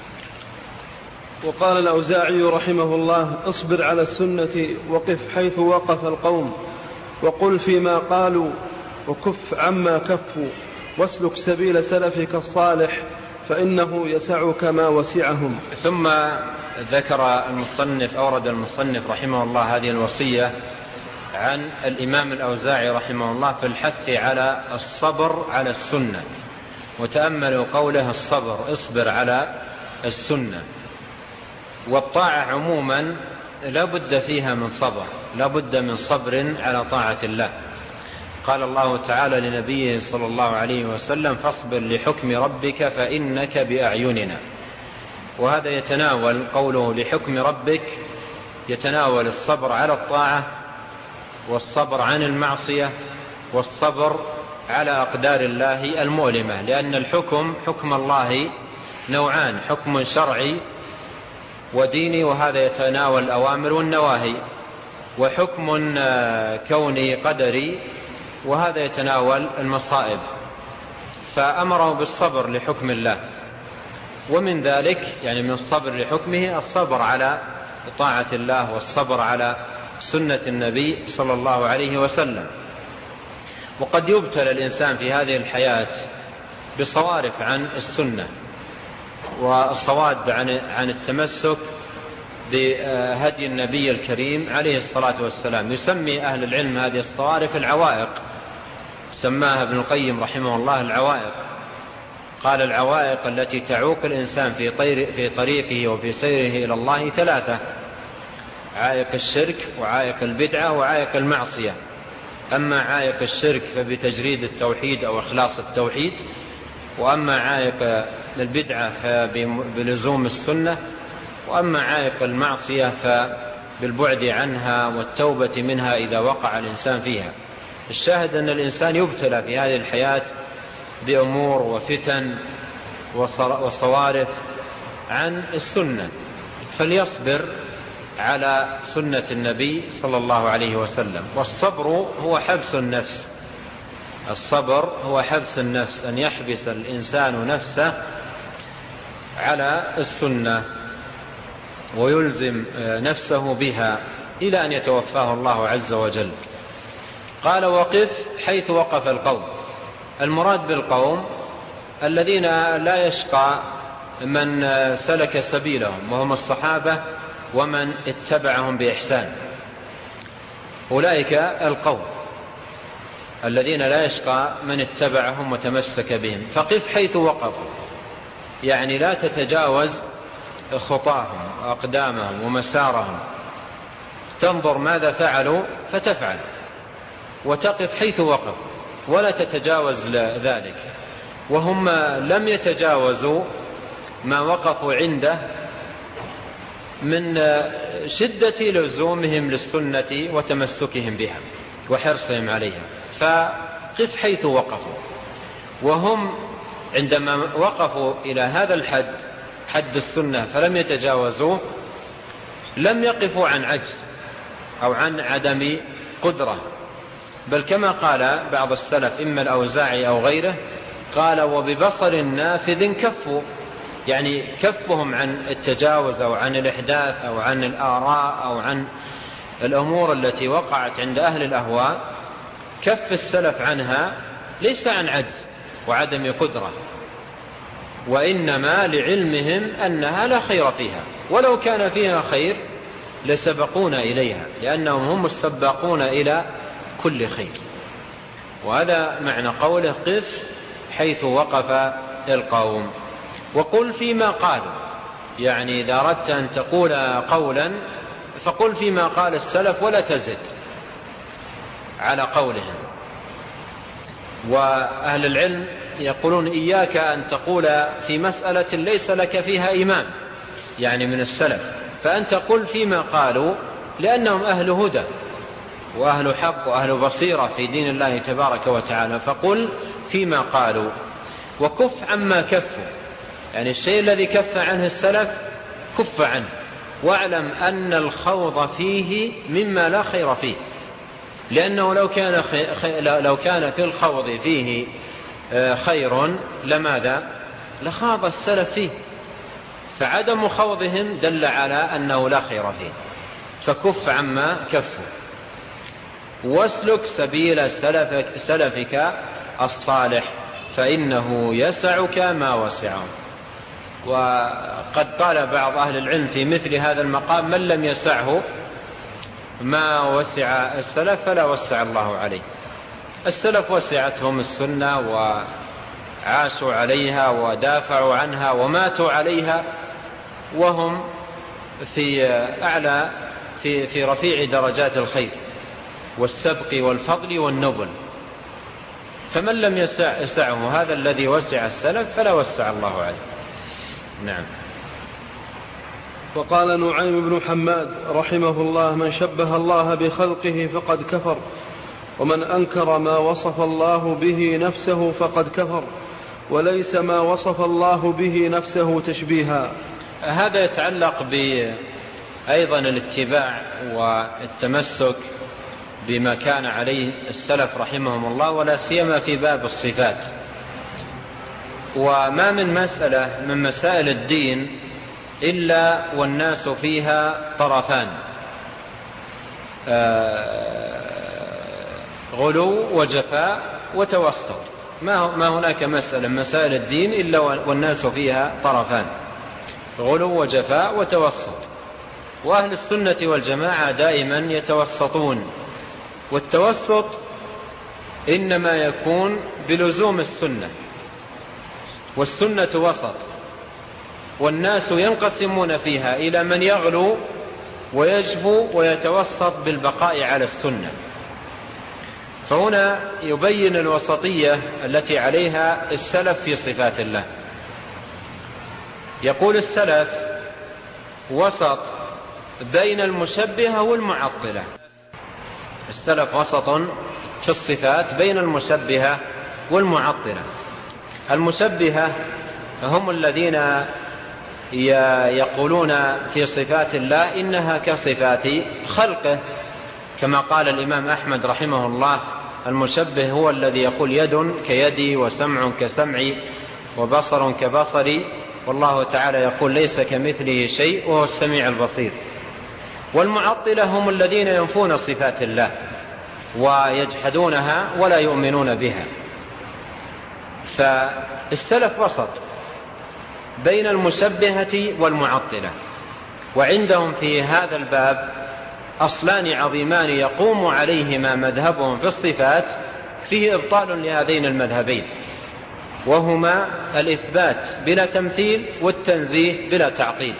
وقال الأوزاعي رحمه الله: اصبر على السنة وقف حيث وقف القوم، وقل فيما قالوا، وكف عما كفوا، واسلك سبيل سلفك الصالح فإنه يسعك ما وسعهم. ثم ذكر المصنف أورد المصنف رحمه الله هذه الوصية عن الإمام الأوزاعي رحمه الله في الحث على الصبر على السنة. وتأملوا قوله الصبر، اصبر على السنة. والطاعة عموما لا بد فيها من صبر، لا بد من صبر على طاعة الله. قال الله تعالى لنبيه صلى الله عليه وسلم: فاصبر لحكم ربك فإنك بأعيننا. وهذا يتناول قوله لحكم ربك، يتناول الصبر على الطاعة والصبر عن المعصية والصبر على أقدار الله المؤلمة، لأن الحكم حكم الله نوعان: حكم شرعي وديني، وهذا يتناول الأوامر والنواهي، وحكم كوني قدري، وهذا يتناول المصائب. فأمره بالصبر لحكم الله، ومن ذلك يعني من الصبر لحكمه الصبر على طاعة الله والصبر على سنة النبي صلى الله عليه وسلم. وقد يبتلى الإنسان في هذه الحياة بصوارف عن السنة والصواد عن التمسك بهدي النبي الكريم عليه الصلاة والسلام. يسمي أهل العلم هذه الصوارف العوائق، سماها ابن القيم رحمه الله العوائق. قال: العوائق التي تعوق الإنسان في طريقه وفي سيره إلى الله ثلاثة: عائق الشرك وعائق البدعة وعائق المعصية. أما عائق الشرك فبتجريد التوحيد أو إخلاص التوحيد، وأما عائق البدعة فبلزوم السنة، وأما عائق المعصية فبالبعد عنها والتوبة منها إذا وقع الإنسان فيها. الشاهد أن الإنسان يبتلى في هذه الحياة بأمور وفتن وصوارف عن السنة، فليصبر على سنة النبي صلى الله عليه وسلم. والصبر هو حبس النفس، الصبر هو حبس النفس، أن يحبس الإنسان نفسه على السنة ويلزم نفسه بها إلى أن يتوفاه الله عز وجل. قال: وقف حيث وقف القوم. المراد بالقوم الذين لا يشقى من سلك سبيلهم، وهم الصحابة ومن اتبعهم بإحسان. أولئك القوم الذين لا يشقى من اتبعهم وتمسك بهم. فقف حيث وقفوا، يعني لا تتجاوز خطاهم وأقدامهم ومسارهم، تنظر ماذا فعلوا فتفعل، وتقف حيث وقفوا ولا تتجاوز ذلك. وهم لم يتجاوزوا ما وقفوا عنده من شدة لزومهم للسنة وتمسكهم بها وحرصهم عليها. فقف حيث وقفوا. وهم عندما وقفوا إلى هذا الحد، حد السنة، فلم يتجاوزوه، لم يقفوا عن عجز أو عن عدم قدرة، بل كما قال بعض السلف إما الأوزاعي أو غيره، قال: وببصر نافذ كفوا، يعني كفهم عن التجاوز أو عن الإحداث أو عن الآراء أو عن الأمور التي وقعت عند أهل الأهواء. كف السلف عنها ليس عن عجز وعدم قدرة، وإنما لعلمهم أنها لا خير فيها، ولو كان فيها خير لسبقونا إليها، لأنهم هم السباقون إلى كل خير. وهذا معنى قوله: قف حيث وقف القوم. وقل فيما قالوا، يعني إذا أردت أن تقول قولا فقل فيما قال السلف ولا تزد على قولهم. وأهل العلم يقولون: إياك أن تقول في مسألة ليس لك فيها إمام، يعني من السلف، فأنت قل فيما قالوا، لأنهم أهل هدى وأهل حق وأهل بصيرة في دين الله تبارك وتعالى. فقل فيما قالوا، وكف عما كفوا، يعني الشيء الذي كف عنه السلف كف عنه، واعلم أن الخوض فيه مما لا خير فيه، لأنه لو كان, خي... لو كان في الخوض فيه خير لماذا لخاض السلف فيه، فعدم خوضهم دل على أنه لا خير فيه. فكف عما كفوا، واسلك سبيل سلفك, سلفك الصالح، فإنه يسعك ما وسعهم. وقد قال بعض أهل العلم في مثل هذا المقام: من لم يسعه ما وسع السلف فلا وسع الله عليه. السلف وسعتهم السنة وعاشوا عليها ودافعوا عنها وماتوا عليها، وهم في أعلى في, في رفيع درجات الخير والسبق والفضل والنبل. فمن لم يسعه هذا الذي وسع السلف فلا وسع الله عليه. نعم. وقال نعيم بن حماد رحمه الله: من شبه الله بخلقه فقد كفر، ومن أنكر ما وصف الله به نفسه فقد كفر، وليس ما وصف الله به نفسه تشبيها. هذا يتعلق بأيضا الاتباع والتمسك بما كان عليه السلف رحمهم الله، ولا سيما في باب الصفات. وما من مسألة من مسائل الدين إلا والناس فيها طرفان: غلو وجفاء وتوسط. ما هناك مسألة من مسائل الدين إلا والناس فيها طرفان: غلو وجفاء وتوسط. وأهل السنة والجماعة دائما يتوسطون، والتوسط إنما يكون بلزوم السنة، والسنة وسط، والناس ينقسمون فيها إلى من يغلو ويجفو ويتوسط بالبقاء على السنة. فهنا يبين الوسطية التي عليها السلف في صفات الله. يقول السلف وسط بين المشبهة والمعطلة. السلف وسط في الصفات بين المشبهة والمعطلة. المشبهة هم الذين يقولون في صفات الله إنها كصفات خلقه، كما قال الإمام أحمد رحمه الله: المشبه هو الذي يقول يد كيدي وسمع كسمعي وبصر كبصري، والله تعالى يقول ليس كمثله شيء وهو السميع البصير. والمعطلة هم الذين ينفون صفات الله ويجحدونها ولا يؤمنون بها. فالسلف وسط بين المشبهة والمعطلة، وعندهم في هذا الباب أصلان عظيمان يقوم عليهما مذهبهم في الصفات فيه إبطال لهذين المذهبين، وهما الإثبات بلا تمثيل والتنزيه بلا تعطيل.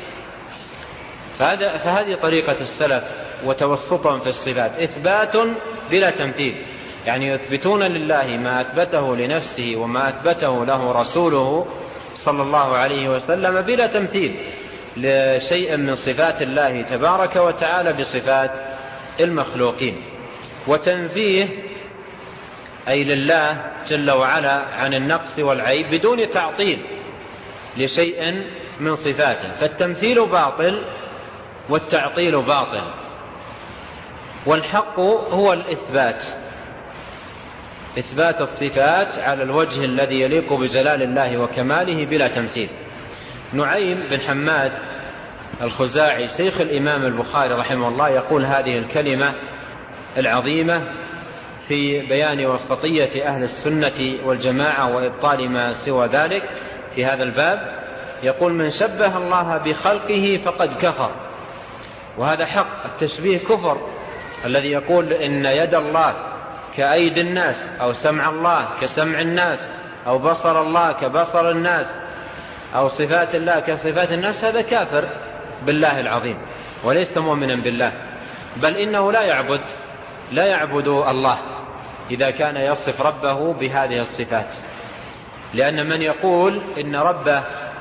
فهذه طريقة السلف وتوسطهم في الصفات: إثبات بلا تمثيل، يعني يثبتون لله ما أثبته لنفسه وما أثبته له رسوله صلى الله عليه وسلم بلا تمثيل لشيء من صفات الله تبارك وتعالى بصفات المخلوقين. وتنزيه أي لله جل وعلا عن النقص والعيب بدون تعطيل لشيء من صفاته. فالتمثيل باطل والتعطيل باطل، والحق هو الإثبات، إثبات الصفات على الوجه الذي يليق بجلال الله وكماله بلا تمثيل. نعيم بن حماد الخزاعي شيخ الإمام البخاري رحمه الله يقول هذه الكلمة العظيمة في بيان وسطية أهل السنة والجماعة وإبطال ما سوى ذلك في هذا الباب. يقول: من شبه الله بخلقه فقد كفر. وهذا حق، التشبيه كفر. الذي يقول إن يد الله كأيدي الناس، أو سمع الله كسمع الناس، أو بصر الله كبصر الناس، أو صفات الله كصفات الناس، هذا كافر بالله العظيم وليس مؤمنا بالله، بل إنه لا يعبد لا يعبد الله إذا كان يصف ربه بهذه الصفات. لأن من يقول إن ربه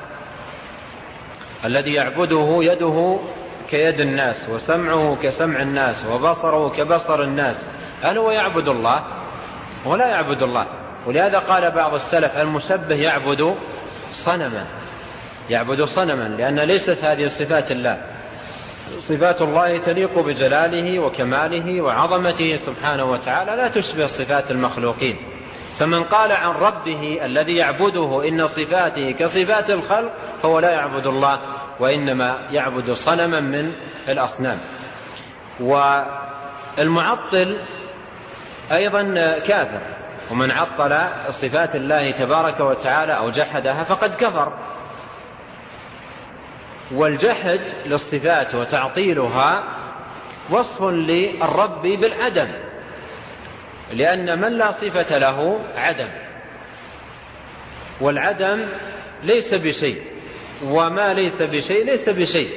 الذي يعبده يده كيد الناس وسمعه كسمع الناس وبصره كبصر الناس، هل هو يعبد الله؟ هو لا يعبد الله. ولهذا قال بعض السلف: المشبه يعبد صنما، يعبد صنما، لأن ليست هذه صفات الله. صفات الله تليق بجلاله وكماله وعظمته سبحانه وتعالى، لا تشبه صفات المخلوقين. فمن قال عن ربه الذي يعبده إن صفاته كصفات الخلق فهو لا يعبد الله، وإنما يعبد صنما من الأصنام. والمعطل أيضا كافر، ومن عطل صفات الله تبارك وتعالى أو جحدها فقد كفر. والجحد للصفات وتعطيلها وصف للرب بالعدم، لأن من لا صفة له عدم، والعدم ليس بشيء، وما ليس بشيء ليس بشيء.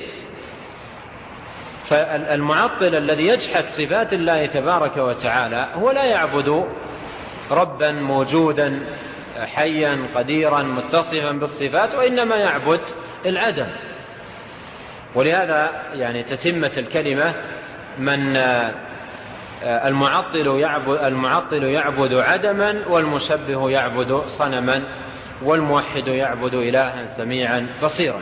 فالمعطل الذي يجحد صفات الله تبارك وتعالى هو لا يعبد ربا موجودا حيا قديرا متصفا بالصفات، وإنما يعبد العدم. ولهذا يعني تتمة الكلمة: من المعطل يعبد, المعطل يعبد عدما، والمشبه يعبد صنما، والموحد يعبد إلها سميعا بصيرا.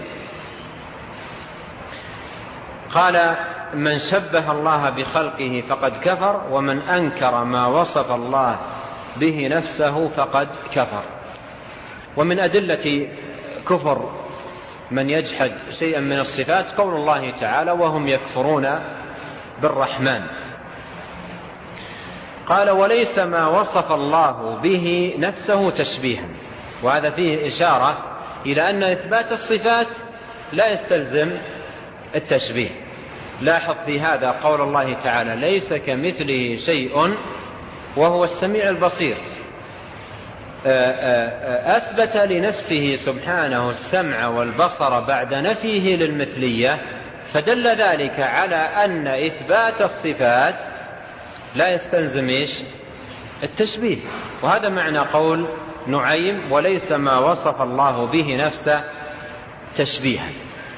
قال: من شبه الله بخلقه فقد كفر، ومن أنكر ما وصف الله به نفسه فقد كفر. ومن أدلة كفر من يجحد شيئا من الصفات قول الله تعالى: وهم يكفرون بالرحمن. قال: وليس ما وصف الله به نفسه تشبيها. وهذا فيه إشارة إلى أن إثبات الصفات لا يستلزم التشبيه. لاحظ في هذا قول الله تعالى: ليس كمثله شيء وهو السميع البصير. أثبت لنفسه سبحانه السمع والبصر بعد نفيه للمثلية فدل ذلك على أن إثبات الصفات لا يستلزم إيش؟ التشبيه. وهذا معنى قول نعيم: وليس ما وصف الله به نفسه تشبيها.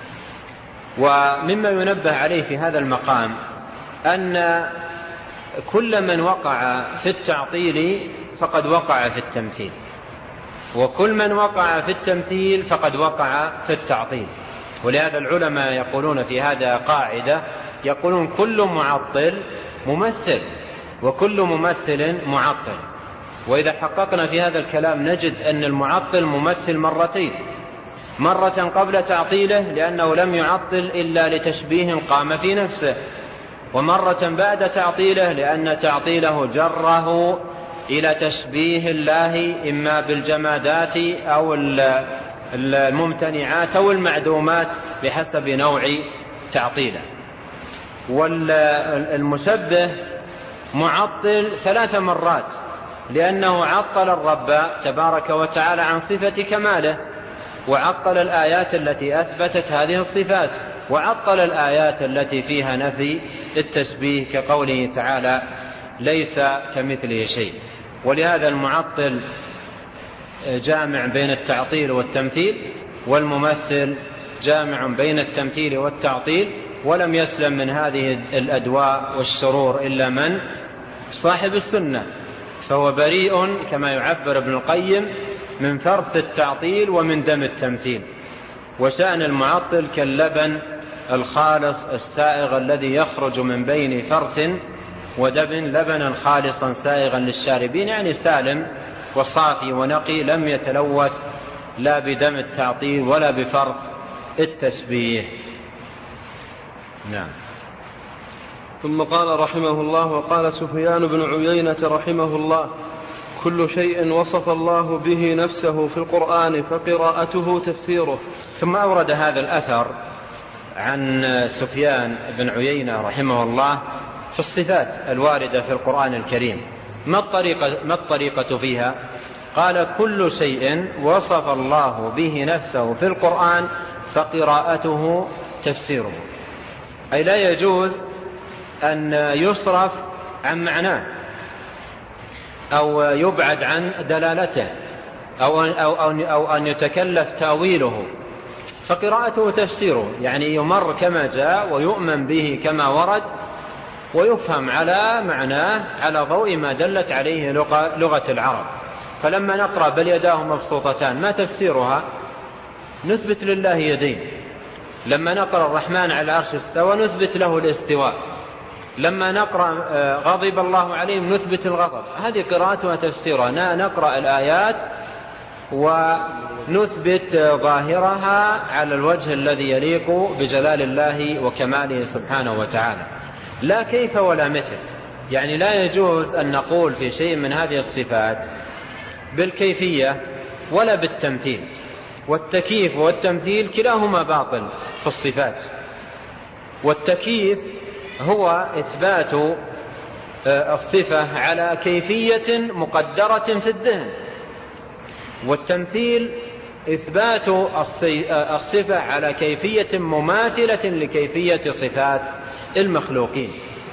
ومما ينبه عليه في هذا المقام أن كل من وقع في التعطيل فقد وقع في التمثيل، وكل من وقع في التمثيل فقد وقع في التعطيل. ولهذا العلماء يقولون في هذا قاعدة، يقولون: كل معطل ممثل، وكل ممثل معطل. وإذا حققنا في هذا الكلام نجد أن المعطل ممثل مرتين: مرة قبل تعطيله لأنه لم يعطل إلا لتشبيه قام في نفسه، ومرة بعد تعطيله لأن تعطيله جره إلى تشبيه الله إما بالجمادات أو الممتنعات أو المعدومات بحسب نوع تعطيله. والمشبه معطل ثلاث مرات، لأنه عطل الرب تبارك وتعالى عن صفة كماله، وعطل الآيات التي أثبتت هذه الصفات، وعطل الآيات التي فيها نفي التشبيه كقوله تعالى: ليس كمثله شيء. ولهذا المعطل جامع بين التعطيل والتمثيل، والممثل جامع بين التمثيل والتعطيل، ولم يسلم من هذه الأدواء والشرور إلا من صاحب السنة، فهو بريء كما يعبر ابن القيم من فرث التعطيل ومن دم التمثيل. وشأن المعطل كاللبن الخالص السائغ الذي يخرج من بين فرث ودبن لبنا خالصا سائغا للشاربين، يعني سالم وصافي ونقي لم يتلوث لا بدم التعطيل ولا بفرث التشبيه. نعم. ثم قال رحمه الله: وقال سفيان بن عيينة رحمه الله: كل شيء وصف الله به نفسه في القرآن فقراءته تفسيره. ثم أورد هذا الأثر عن سفيان بن عيينة رحمه الله في الصفات الواردة في القرآن الكريم. ما الطريقة, ما الطريقة فيها؟ قال: كل شيء وصف الله به نفسه في القرآن فقراءته تفسيره، أي لا يجوز أن يصرف عن معناه أو يبعد عن دلالته أو أن, أو أن, أو أن يتكلف تاويله، فقراءته تفسيره، يعني يمر كما جاء ويؤمن به كما ورد ويفهم على معناه على ضوء ما دلت عليه لغة, لغة العرب. فلما نقرأ بل يداه مبسوطتان ما تفسيرها؟ نثبت لله يدين. لما نقرأ الرحمن على العرش استوى نثبت له الاستواء. لما نقرأ غضب الله عليهم نثبت الغضب. هذه قراءتها تفسيرها. نقرأ الآيات ونثبت ظاهرها على الوجه الذي يليق بجلال الله وكماله سبحانه وتعالى، لا كيف ولا مثل. يعني لا يجوز أن نقول في شيء من هذه الصفات بالكيفية ولا بالتمثيل. والتكييف والتمثيل كلاهما باطل في الصفات. والتكييف هو إثبات الصفة على كيفية مقدرة في الذهن، والتمثيل إثبات الصفة على كيفية مماثلة لكيفية صفات المخلوقين.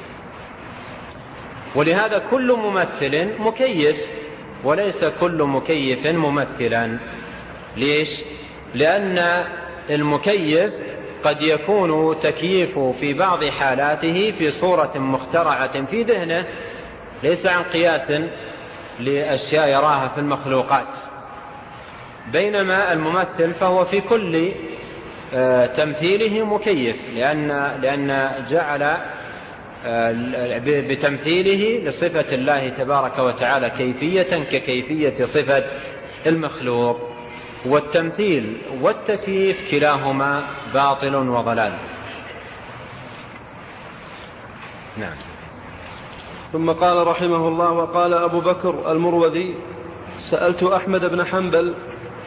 ولهذا كل ممثل مكيف وليس كل مكيف ممثلا. ليش؟ لأن المكيف قد يكون تكييفه في بعض حالاته في صورة مخترعة في ذهنه ليس عن قياس لأشياء يراها في المخلوقات، بينما الممثل فهو في كل تمثيله مكيف، لأن, لأن جعل بتمثيله لصفة الله تبارك وتعالى كيفية ككيفية صفة المخلوق. والتمثيل والتكييف كلاهما باطل وضلال. نعم. ثم قال رحمه الله: وقال أبو بكر المروذي: سألت أحمد بن حنبل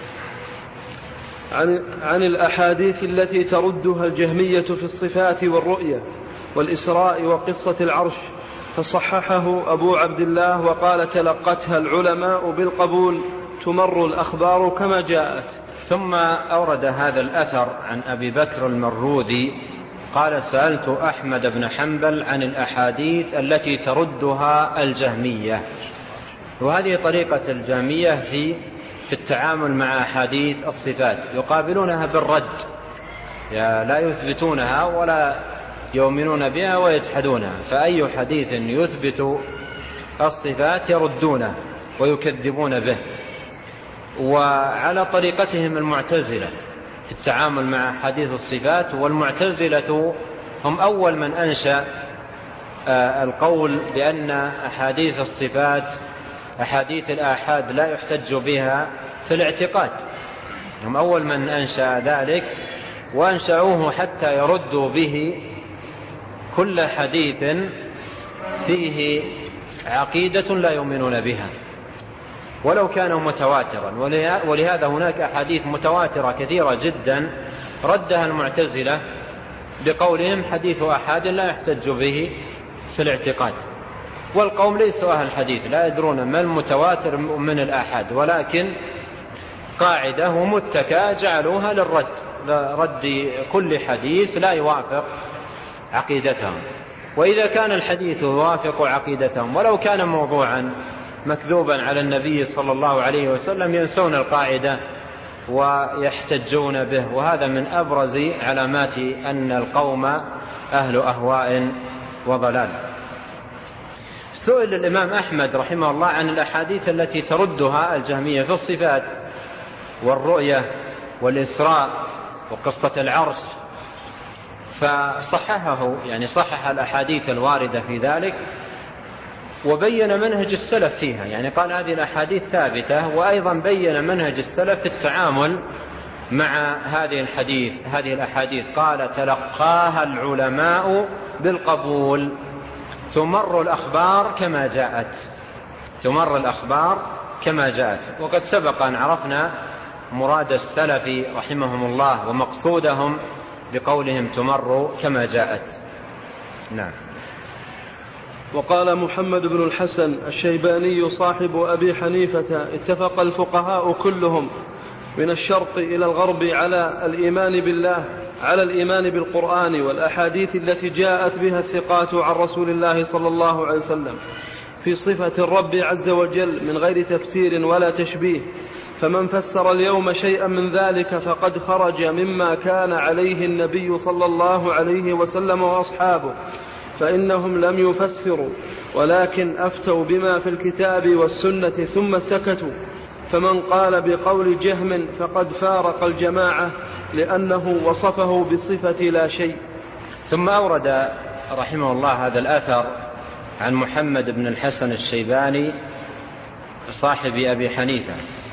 عن, عن الأحاديث التي تردها الجهمية في الصفات والرؤية والإسراء وقصة العرش، فصححه أبو عبد الله وقال: تلقتها العلماء بالقبول، تمر الأخبار كما جاءت. ثم أورد هذا الأثر عن أبي بكر المروذي قال سألت أحمد بن حنبل عن الأحاديث التي تردها الجهمية. وهذه طريقة الجهمية في في التعامل مع أحاديث الصفات، يقابلونها بالرد، لا يثبتونها ولا يؤمنون بها ويجحدونها، فأي حديث يثبت الصفات يردونه ويكذبون به. وعلى طريقتهم المعتزلة في التعامل مع حديث الصفات، والمعتزلة هم أول من أنشأ القول بأن أحاديث الصفات أحاديث الآحاد لا يحتج بها في الاعتقاد، هم أول من أنشأ ذلك، وأنشأوه حتى يردوا به كل حديث فيه عقيدة لا يؤمنون بها ولو كان متواترا. ولهذا هناك أحاديث متواترة كثيرة جدا ردها المعتزلة بقولهم حديث أحاد لا يحتج به في الاعتقاد. والقوم ليسوا أهل الحديث، لا يدرون ما المتواتر من الآحاد، ولكن قاعدة ومتكى جعلوها للرد، لرد كل حديث لا يوافق عقيدتهم. وإذا كان الحديث يوافق عقيدتهم ولو كان موضوعا مكذوبا على النبي صلى الله عليه وسلم ينسون القاعدة ويحتجون به. وهذا من أبرز علامات أن القوم أهل أهواء وضلال. سئل الإمام أحمد رحمه الله عن الأحاديث التي تردها الجهمية في الصفات والرؤية والإسراء وقصة العرش، فصححه، يعني صحح الأحاديث الواردة في ذلك وبين منهج السلف فيها، يعني قال هذه الأحاديث ثابتة، وأيضا بين منهج السلف في التعامل مع هذه الحديث هذه الأحاديث. قال تلقاها العلماء بالقبول، تمر الأخبار كما جاءت تمر الأخبار كما جاءت. وقد سبق أن عرفنا مراد السلف رحمهم الله ومقصودهم بقولهم تمر كما جاءت. نعم. وقال محمد بن الحسن الشيباني صاحب أبي حنيفة اتفق الفقهاء كلهم من الشرق إلى الغرب على الإيمان بالله على الإيمان بالقرآن والأحاديث التي جاءت بها الثقات عن رسول الله صلى الله عليه وسلم في صفة الرب عز وجل من غير تفسير ولا تشبيه. فمن فسر اليوم شيئا من ذلك فقد خرج مما كان عليه النبي صلى الله عليه وسلم وأصحابه، فإنهم لم يفسروا ولكن أفتوا بما في الكتاب والسنة ثم سكتوا. فمن قال بقول جهم فقد فارق الجماعة لأنه وصفه بصفة لا شيء. ثم أورد رحمه الله هذا الأثر عن محمد بن الحسن الشيباني صاحب أبي حنيفة،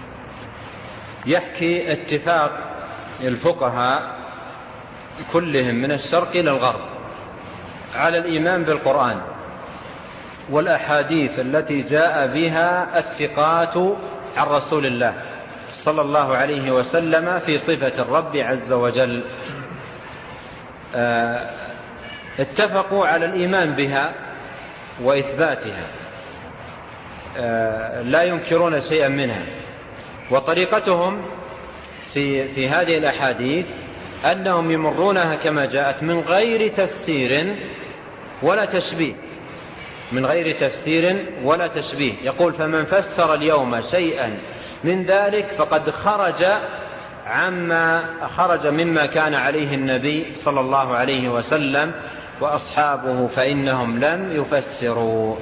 يحكي اتفاق الفقهاء كلهم من الشرق إلى الغرب على الإيمان بالقرآن والأحاديث التي جاء بها الثقات عن رسول الله صلى الله عليه وسلم في صفة الرب عز وجل. اتفقوا على الإيمان بها وإثباتها، لا ينكرون شيئا منها. وطريقتهم في في هذه الأحاديث أنهم يمرونها كما جاءت من غير تفسير ولا تشبيه من غير تفسير ولا تشبيه. يقول فمن فسر اليوم شيئا من ذلك فقد خرج عما خرج مما كان عليه النبي صلى الله عليه وسلم وأصحابه فإنهم لم يفسروا.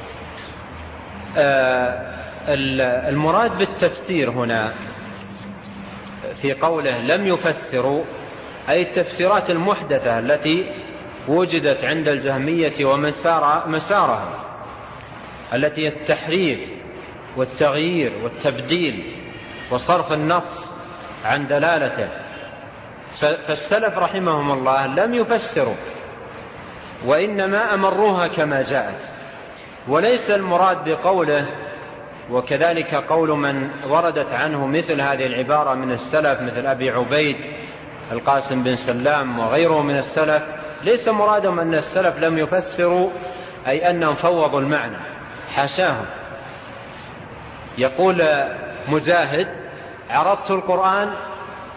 المراد بالتفسير هنا في قوله لم يفسروا أي التفسيرات المحدثة التي وجدت عند الجهمية ومسارها، التي التحريف والتغيير والتبديل وصرف النص عن دلالته. فالسلف رحمهم الله لم يفسروا وإنما أمروها كما جاءت. وليس المراد بقوله وكذلك قول من وردت عنه مثل هذه العبارة من السلف مثل أبي عبيد القاسم بن سلام وغيره من السلف، ليس مرادهم أن السلف لم يفسروا أي أنهم فوضوا المعنى، حاشاهم. يقول مجاهد عرضت القرآن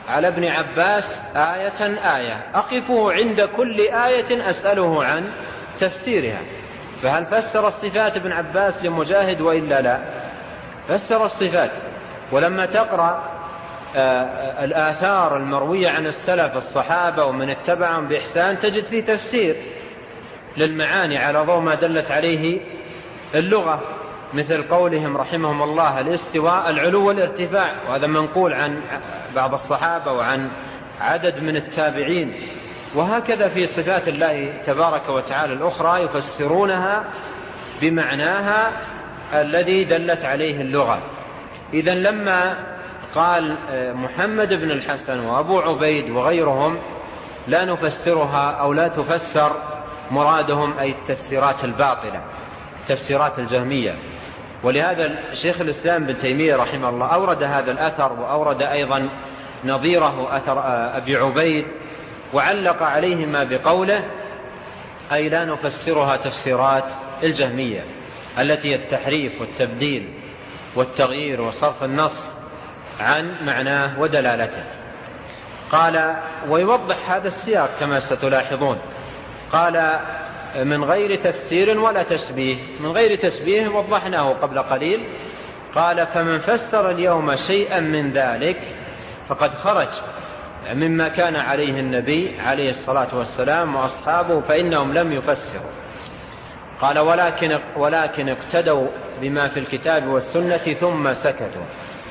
على ابن عباس آية آية أقفه عند كل آية أسأله عن تفسيرها. فهل فسر الصفات ابن عباس لمجاهد وإلا لا؟ فسر الصفات. ولما تقرأ الآثار المروية عن السلف الصحابة ومن اتبعهم بإحسان تجد فيه تفسير للمعاني على ضوء ما دلت عليه اللغة، مثل قولهم رحمهم الله الاستواء العلو والارتفاع، وهذا منقول عن بعض الصحابة وعن عدد من التابعين. وهكذا في صفات الله تبارك وتعالى الأخرى يفسرونها بمعناها الذي دلت عليه اللغة. إذن لما قال محمد بن الحسن وأبو عبيد وغيرهم لا نفسرها أو لا تفسر، مرادهم أي التفسيرات الباطلة، تفسيرات الجهمية. ولهذا شيخ الإسلام بن تيمية رحمه الله أورد هذا الأثر، وأورد أيضا نظيره أثر أبي عبيد، وعلق عليهما بقوله أي لا نفسرها تفسيرات الجهمية التي التحريف والتبديل والتغيير وصرف النص عن معناه ودلالته. قال ويوضح هذا السياق كما ستلاحظون، قال من غير تفسير ولا تشبيه. من غير تشبيه وضحناه قبل قليل. قال فمن فسر اليوم شيئا من ذلك فقد خرج مما كان عليه النبي عليه الصلاة والسلام وأصحابه، فإنهم لم يفسروا. قال ولكن, ولكن اقتدوا بما في الكتاب والسنة ثم سكتوا.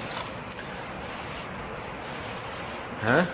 ها؟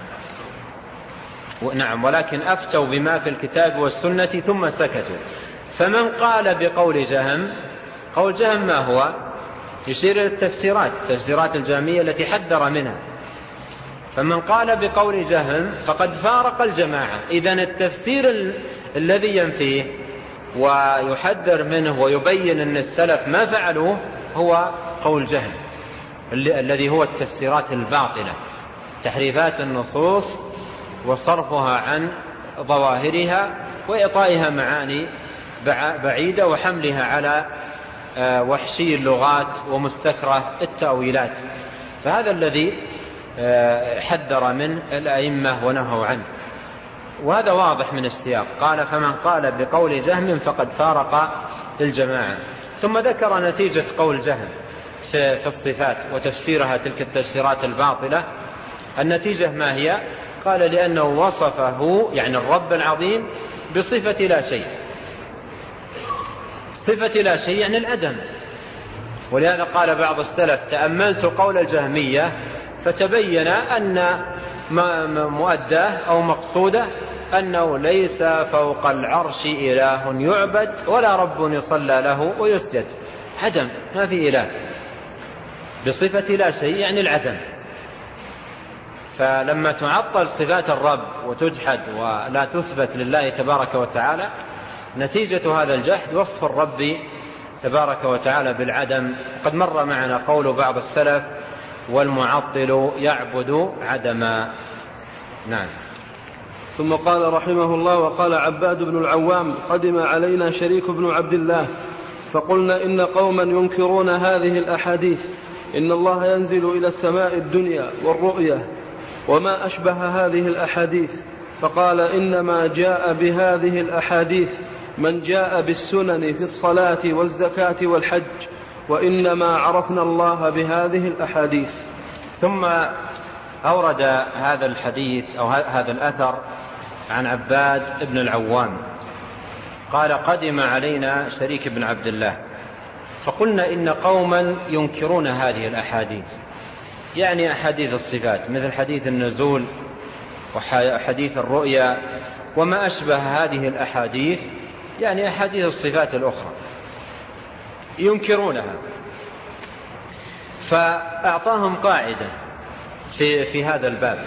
نعم، ولكن أفتوا بما في الكتاب والسنة ثم سكتوا. فمن قال بقول جهم، قول جهم ما هو؟ يشير إلى التفسيرات، تفسيرات الجهمية التي حذر منها. فمن قال بقول جهم فقد فارق الجماعة. إذن التفسير ال... الذي ينفيه ويحذر منه ويبين أن السلف ما فعلوه هو قول جهم، ال... الذي هو التفسيرات الباطلة، تحريفات النصوص وصرفها عن ظواهرها وإعطائها معاني بعيدة وحملها على وحشي اللغات ومستكره التأويلات. فهذا الذي حذر منه الأئمة ونهوا عنه، وهذا واضح من السياق. قال فمن قال بقول جهم فقد فارق الجماعة. ثم ذكر نتيجة قول جهم في الصفات وتفسيرها تلك التفسيرات الباطلة. النتيجة ما هي؟ قال لأنه وصفه يعني الرب العظيم بصفة لا شيء. صفة لا شيء يعني العدم. ولهذا قال بعض السلف تأملت قول الجهمية فتبين أن مؤداه أو مقصوده أنه ليس فوق العرش إله يعبد ولا رب يصلى له ويسجد. عدم، ما في إله. بصفة لا شيء يعني العدم. فلما تعطل صفات الرب وتجحد ولا تثبت لله تبارك وتعالى، نتيجة هذا الجحد وصف الرب تبارك وتعالى بالعدم. قد مر معنا قول بعض السلف والمعطل يعبد عدما. نعم. ثم قال رحمه الله وقال عباد بن العوام قدم علينا شريك بن عبد الله فقلنا إن قوما ينكرون هذه الأحاديث، إن الله ينزل إلى السماء الدنيا والرؤية وما أشبه هذه الأحاديث. فقال إنما جاء بهذه الأحاديث من جاء بالسنن في الصلاة والزكاة والحج، وإنما عرفنا الله بهذه الأحاديث. ثم أورد هذا الحديث أو هذا الأثر عن عباد بن العوام قال قدم علينا شريك بن عبد الله فقلنا إن قوما ينكرون هذه الأحاديث، يعني أحاديث الصفات مثل حديث النزول وحديث الرؤيا وما أشبه هذه الأحاديث، يعني أحاديث الصفات الأخرى ينكرونها. فأعطاهم قاعدة في, في هذا الباب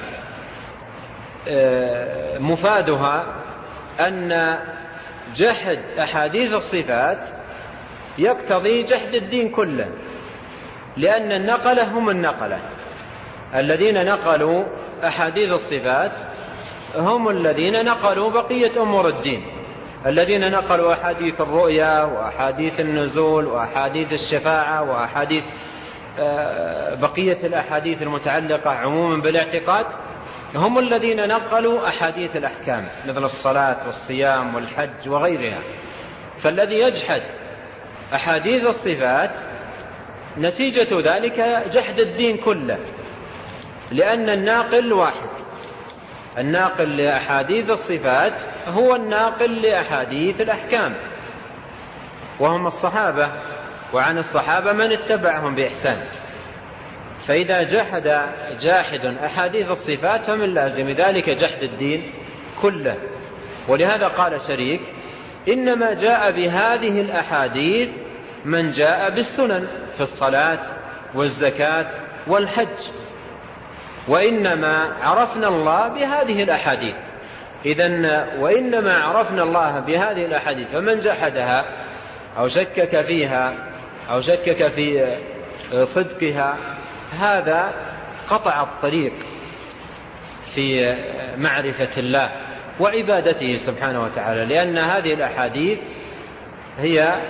مفادها أن جحد أحاديث الصفات يقتضي جحد الدين كله، لأن النقلة هم النقلة الذين نقلوا أحاديث الصفات هم الذين نقلوا بقية أمور الدين، الذين نقلوا أحاديث الرؤيا وأحاديث النزول وأحاديث الشفاعة وأحاديث بقية الأحاديث المتعلقة عموما بالاعتقاد، هم الذين نقلوا أحاديث الأحكام مثل الصلاة والصيام والحج وغيرها. فالذي يجحد أحاديث الصفات نتيجة ذلك جحد الدين كله، لأن الناقل واحد، الناقل لأحاديث الصفات هو الناقل لأحاديث الأحكام، وهم الصحابة، وعن الصحابة من اتبعهم بإحسان. فإذا جحد جاحد أحاديث الصفات فمن لازم ذلك جحد الدين كله. ولهذا قال شريك: إنما جاء بهذه الأحاديث من جاء بالسنن في الصلاة والزكاة والحج، وإنما عرفنا الله بهذه الأحاديث. إذن وإنما عرفنا الله بهذه الأحاديث، فمن جحدها أو شكك فيها أو شكك في صدقها هذا قطع الطريق في معرفة الله وعبادته سبحانه وتعالى، لأن هذه الأحاديث هي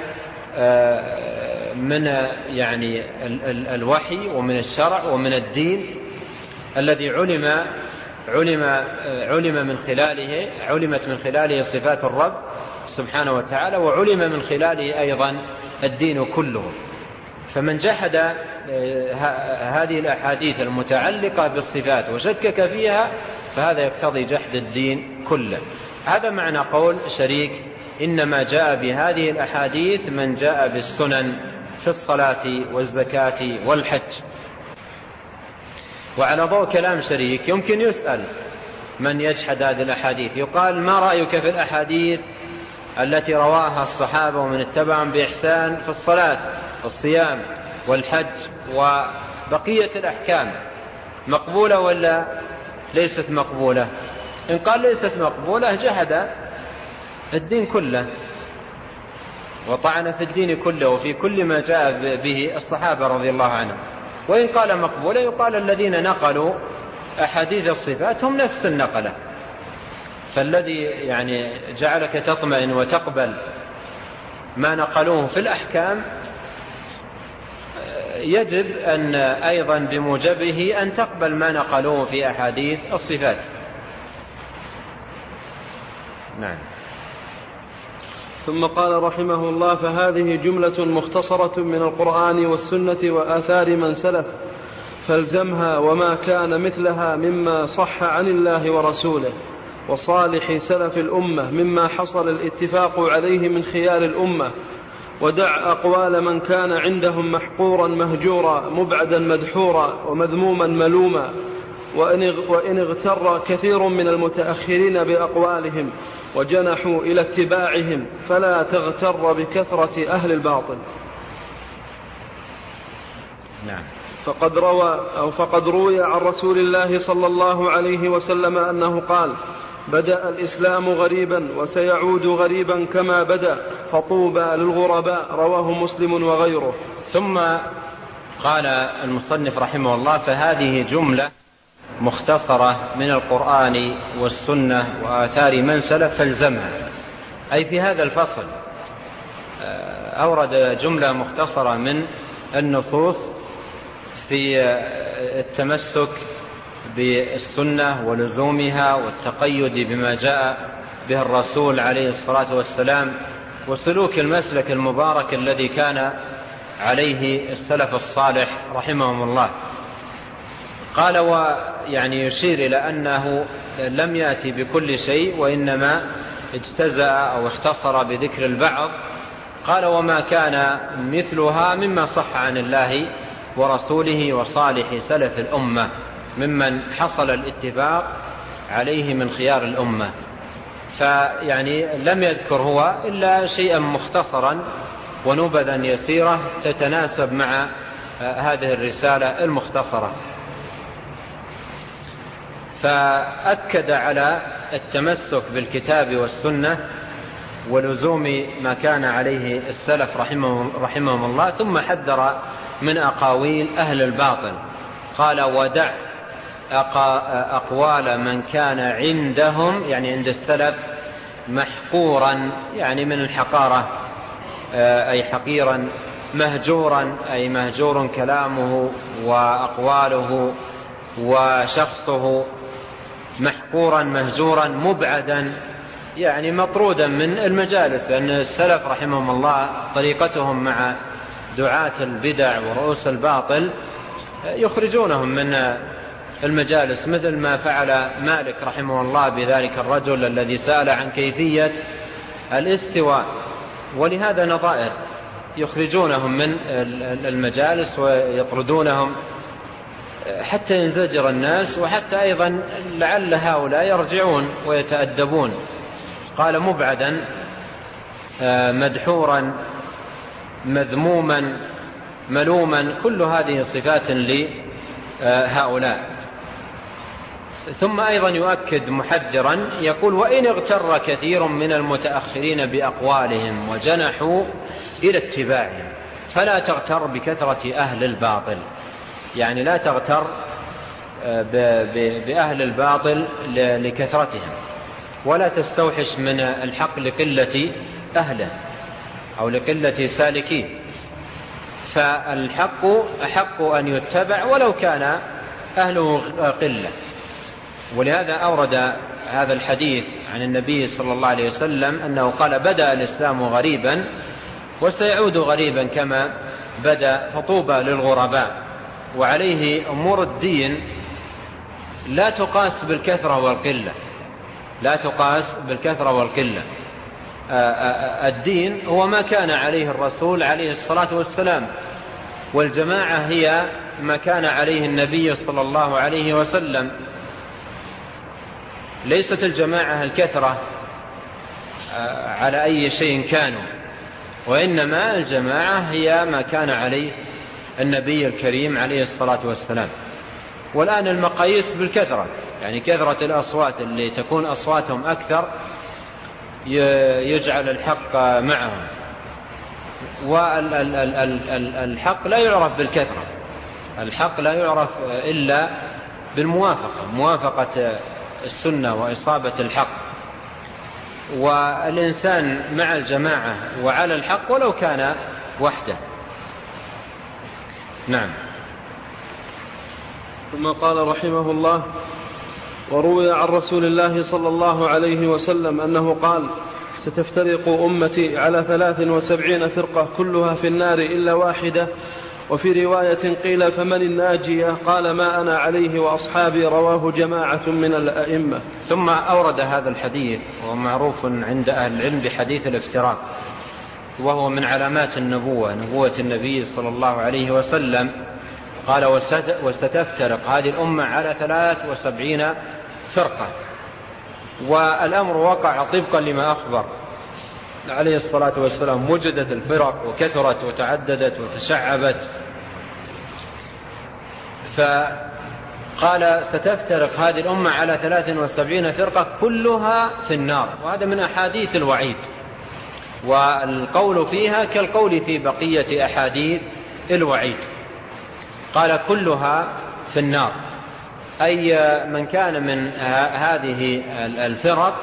من يعني الوحي ومن الشرع ومن الدين الذي علم علم علم من خلاله علمت من خلاله صفات الرب سبحانه وتعالى، وعلم من خلاله أيضا الدين كله. فمن جحد هذه الأحاديث المتعلقة بالصفات وشكك فيها فهذا يقتضي جحد الدين كله. هذا معنى قول شريك: إنما جاء بهذه الأحاديث من جاء بالسنن في الصلاة والزكاة والحج. وعلى ضوء كلام شريك يمكن يسأل من يجحد هذه الأحاديث، يقال: ما رأيك في الأحاديث التي رواها الصحابة ومن اتبعهم بإحسان في الصلاة والصيام والحج وبقية الأحكام، مقبولة ولا ليست مقبولة؟ إن قال ليست مقبولة جحد الدين كله وطعن في الدين كله وفي كل ما جاء به الصحابة رضي الله عنهم. وإن قال مقبولة يقال: الذين نقلوا أحاديث الصفات هم نفس النقلة. فالذي يعني جعلك تطمئن وتقبل ما نقلوه في الأحكام يجب أن أيضا بموجبه أن تقبل ما نقلوه في أحاديث الصفات. نعم. ثم قال رحمه الله: فهذه جملة مختصرة من القرآن والسنة وآثار من سلف، فالزمها وما كان مثلها مما صح عن الله ورسوله وصالح سلف الأمة مما حصل الاتفاق عليه من خيار الأمة، ودع أقوال من كان عندهم محقورا مهجورا مبعدا مدحورا ومذموما ملوما، وإن اغتر كثير من المتأخرين بأقوالهم وجنحوا إلى اتباعهم فلا تغتر بكثرة أهل الباطل. نعم. فقد روى أو فقد روي عن رسول الله صلى الله عليه وسلم أنه قال: بدأ الإسلام غريبا وسيعود غريبا كما بدأ، فطوبى للغرباء. رواه مسلم وغيره. ثم قال المصنف رحمه الله: فهذه جملة مختصرة من القرآن والسنة وآثار من سلف فالزمها. أي في هذا الفصل أورد جملة مختصرة من النصوص في التمسك بالسنة ولزومها والتقيد بما جاء به الرسول عليه الصلاة والسلام وسلوك المسلك المبارك الذي كان عليه السلف الصالح رحمهم الله. قال ويعني يشير إلى أنه لم يأتي بكل شيء وإنما اجتزأ أو اختصر بذكر البعض. قال وما كان مثلها مما صح عن الله ورسوله وصالح سلف الأمة ممن حصل الاتفاق عليه من خيار الأمة. فيعني لم يذكر هو إلا شيئا مختصرا ونبذا يسيرة تتناسب مع هذه الرسالة المختصرة. فأكد على التمسك بالكتاب والسنة ولزوم ما كان عليه السلف رحمهم, رحمهم الله، ثم حذر من أقاويل أهل الباطل. قال ودع أقوال من كان عندهم يعني عند السلف محقورا يعني من الحقارة أي حقيرا، مهجورا أي مهجور كلامه وأقواله وشخصه، محقورا مهجورا مبعدا، يعني مطرودا من المجالس، لأن السلف رحمهم الله طريقتهم مع دعاة البدع ورؤوس الباطل يخرجونهم من المجالس، مثل ما فعل مالك رحمه الله بذلك الرجل الذي سأل عن كيفية الاستواء. ولهذا نظائر يخرجونهم من المجالس ويطردونهم حتى ينزجر الناس، وحتى أيضا لعل هؤلاء يرجعون ويتأدبون. قال مبعدا مدحورا مذموما ملوما، كل هذه صفات لهؤلاء. ثم أيضا يؤكد محذرا يقول: وإن اغتر كثير من المتأخرين بأقوالهم وجنحوا إلى اتباعهم فلا تغتر بكثرة أهل الباطل، يعني لا تغتر بأهل الباطل لكثرتهم، ولا تستوحش من الحق لقلة أهله أو لقلة سالكيه، فالحق أحق أن يتبع ولو كان أهله قلة. ولهذا أورد هذا الحديث عن النبي صلى الله عليه وسلم أنه قال: بدأ الإسلام غريبا وسيعود غريبا كما بدأ، فطوبى للغرباء. وعليه أمور الدين لا تقاس بالكثرة والقلة، لا تقاس بالكثرة والقلة. الدين هو ما كان عليه الرسول عليه الصلاة والسلام، والجماعة هي ما كان عليه النبي صلى الله عليه وسلم. ليست الجماعة الكثرة على أي شيء كانوا، وإنما الجماعة هي ما كان عليه النبي الكريم عليه الصلاة والسلام. والآن المقاييس بالكثرة، يعني كثرة الأصوات اللي تكون أصواتهم أكثر يجعل الحق معهم، والحق لا يعرف بالكثرة، الحق لا يعرف إلا بالموافقة، موافقة السنة وإصابة الحق. والإنسان مع الجماعة وعلى الحق ولو كان وحده. نعم. ثم قال رحمه الله: وروي عن رسول الله صلى الله عليه وسلم أنه قال: ستفترق أمتي على ثلاث وسبعين فرقة كلها في النار إلا واحدة. وفي رواية قيل: فمن الناجية؟ قال: ما أنا عليه وأصحابي. رواه جماعة من الأئمة. ثم أورد هذا الحديث، ومعروف عند أهل العلم بحديث الافتراق، وهو من علامات النبوة، نبوة النبي صلى الله عليه وسلم. قال: وستفترق هذه الأمة على ثلاث وسبعين فرقة. والأمر وقع طبقا لما أخبر عليه الصلاة والسلام، وجدت الفرق وكثرت وتعددت وتشعبت. فقال: ستفترق هذه الأمة على ثلاث وسبعين فرقة كلها في النار، وهذا من أحاديث الوعيد، والقول فيها كالقول في بقية أحاديث الوعيد. قال: كلها في النار، أي من كان من هذه الفرق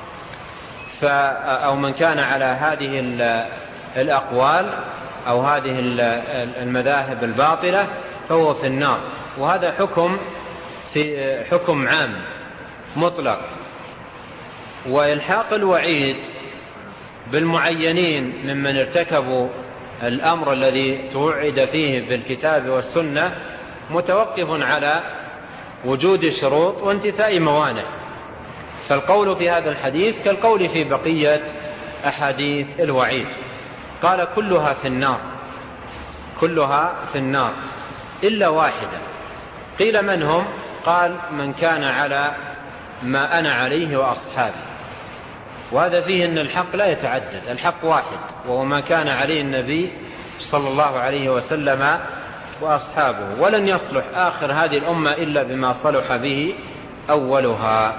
أو من كان على هذه الأقوال أو هذه المذاهب الباطلة فهو في النار. وهذا حكم في حكم عام مطلق. وإلحاق الوعيد بالمعينين ممن ارتكبوا الأمر الذي توعد فيه بالكتاب والسنة متوقف على وجود شروط وانتفاء موانع. فالقول في هذا الحديث كالقول في بقية أحاديث الوعيد. قال: كلها في النار، كلها في النار إلا واحدة. قيل: من هم؟ قال: من كان على ما أنا عليه وأصحابي. وهذا فيه أن الحق لا يتعدد، الحق واحد، وهو ما كان عليه النبي صلى الله عليه وسلم وأصحابه. ولن يصلح آخر هذه الأمة إلا بما صلح به أولها.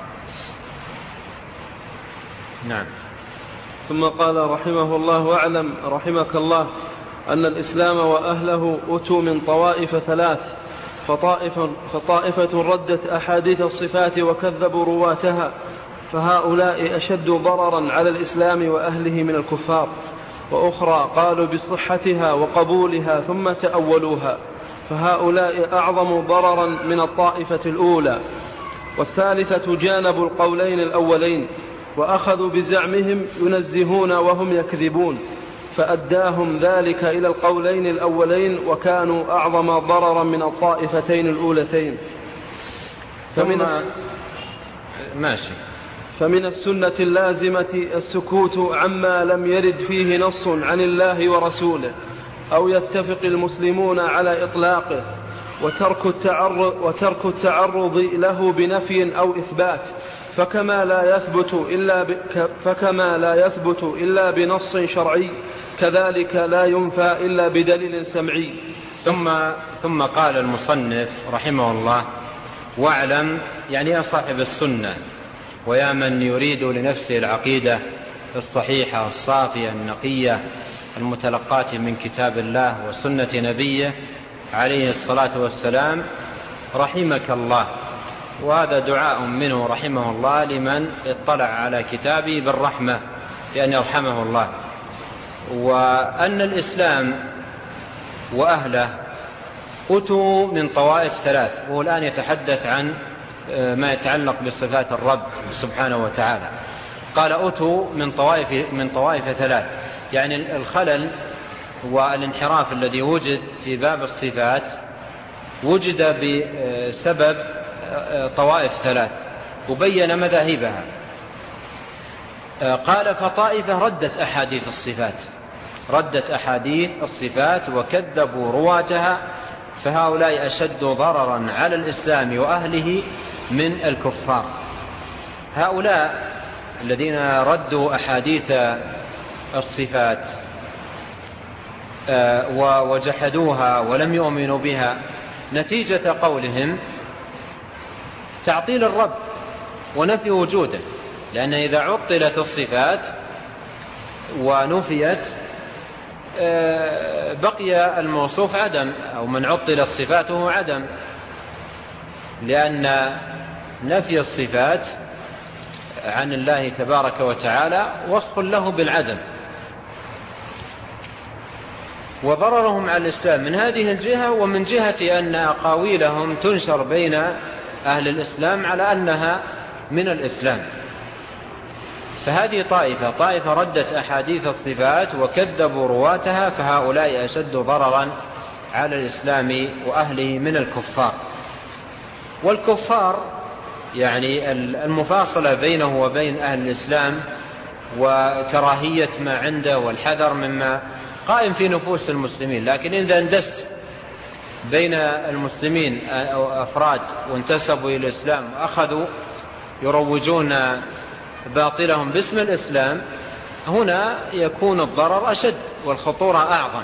نعم. ثم قال رحمه الله: واعلم رحمك الله أن الإسلام وأهله أتوا من طوائف ثلاث، فطائفة, فطائفة ردت أحاديث الصفات وكذبوا رواتها، فهؤلاء أشد ضررا على الإسلام وأهله من الكفار، وأخرى قالوا بصحتها وقبولها ثم تأولوها، فهؤلاء أعظم ضررا من الطائفة الأولى. والثالثة جانبوا القولين الأولين وأخذوا بزعمهم ينزهون وهم يكذبون، فأداهم ذلك إلى القولين الأولين وكانوا أعظم ضررا من الطائفتين الأولتين. فمن ماشي فمن السنة اللازمة السكوت عما لم يرد فيه نص عن الله ورسوله أو يتفق المسلمون على إطلاقه، وترك التعرض, وترك التعرض له بنفي أو إثبات، فكما لا يثبت إلا, ب... فكما لا يثبت إلا بنص شرعي كذلك لا ينفى إلا بدليل سمعي. ثم, ثم قال المصنف رحمه الله: واعلم، يعني يا صاحب السنة ويا من يريد لنفسه العقيدة الصحيحة الصافية النقية المتلقاة من كتاب الله وسنة نبيه عليه الصلاة والسلام، رحمك الله. وهذا دعاء منه رحمه الله لمن اطلع على كتابه بالرحمة بأن يرحمه الله. وأن الإسلام وأهله أتوا من طوائف ثلاث، وهو الآن يتحدث عن ما يتعلق بصفات الرب سبحانه وتعالى. قال أتوا من طوائف, من طوائف ثلاث، يعني الخلل والانحراف الذي وجد في باب الصفات وجد بسبب طوائف ثلاث، وبين مذاهبها. قال: فطائفة ردت أحاديث الصفات ردت أحاديث الصفات وكذبوا رواتها، فهؤلاء أشد ضررا على الإسلام وأهله من الكفار. هؤلاء الذين ردوا أحاديث الصفات وجحدوها ولم يؤمنوا بها نتيجة قولهم تعطيل الرب ونفي وجوده، لأن إذا عطلت الصفات ونفيت بقي الموصوف عدم، أو من عطلت صفاته عدم، لأن نفي الصفات عن الله تبارك وتعالى وصف له بالعدم. وضررهم على الإسلام من هذه الجهة، ومن جهة أن أقاويلهم تنشر بين أهل الإسلام على أنها من الإسلام. فهذه طائفة طائفة ردت أحاديث الصفات وكذبوا رواتها، فهؤلاء أشد ضررا على الإسلام وأهله من الكفار. والكفار يعني المفاصلة بينه وبين أهل الإسلام وكراهية ما عنده والحذر مما قائم في نفوس المسلمين، لكن إذا اندس بين المسلمين أو أفراد وانتسبوا إلى الإسلام وأخذوا يروجون باطلهم باسم الإسلام، هنا يكون الضرر أشد والخطورة أعظم.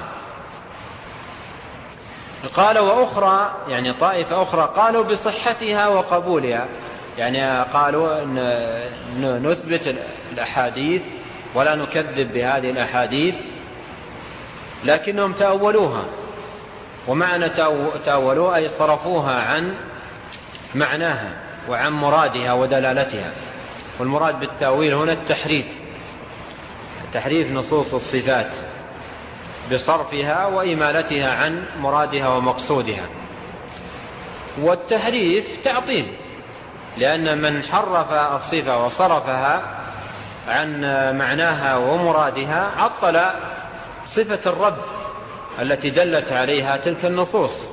قال: وأخرى، يعني طائفة أخرى قالوا بصحتها وقبولها، يعني قالوا أن نثبت الأحاديث ولا نكذب بهذه الأحاديث، لكنهم تأولوها. ومعنى تأولوها أي صرفوها عن معناها وعن مرادها ودلالتها. والمراد بالتأويل هنا التحريف، تحريف نصوص الصفات بصرفها وإمالتها عن مرادها ومقصودها. والتحريف تعطيل، لأن من حرف الصفة وصرفها عن معناها ومرادها عطل صفة الرب التي دلت عليها تلك النصوص.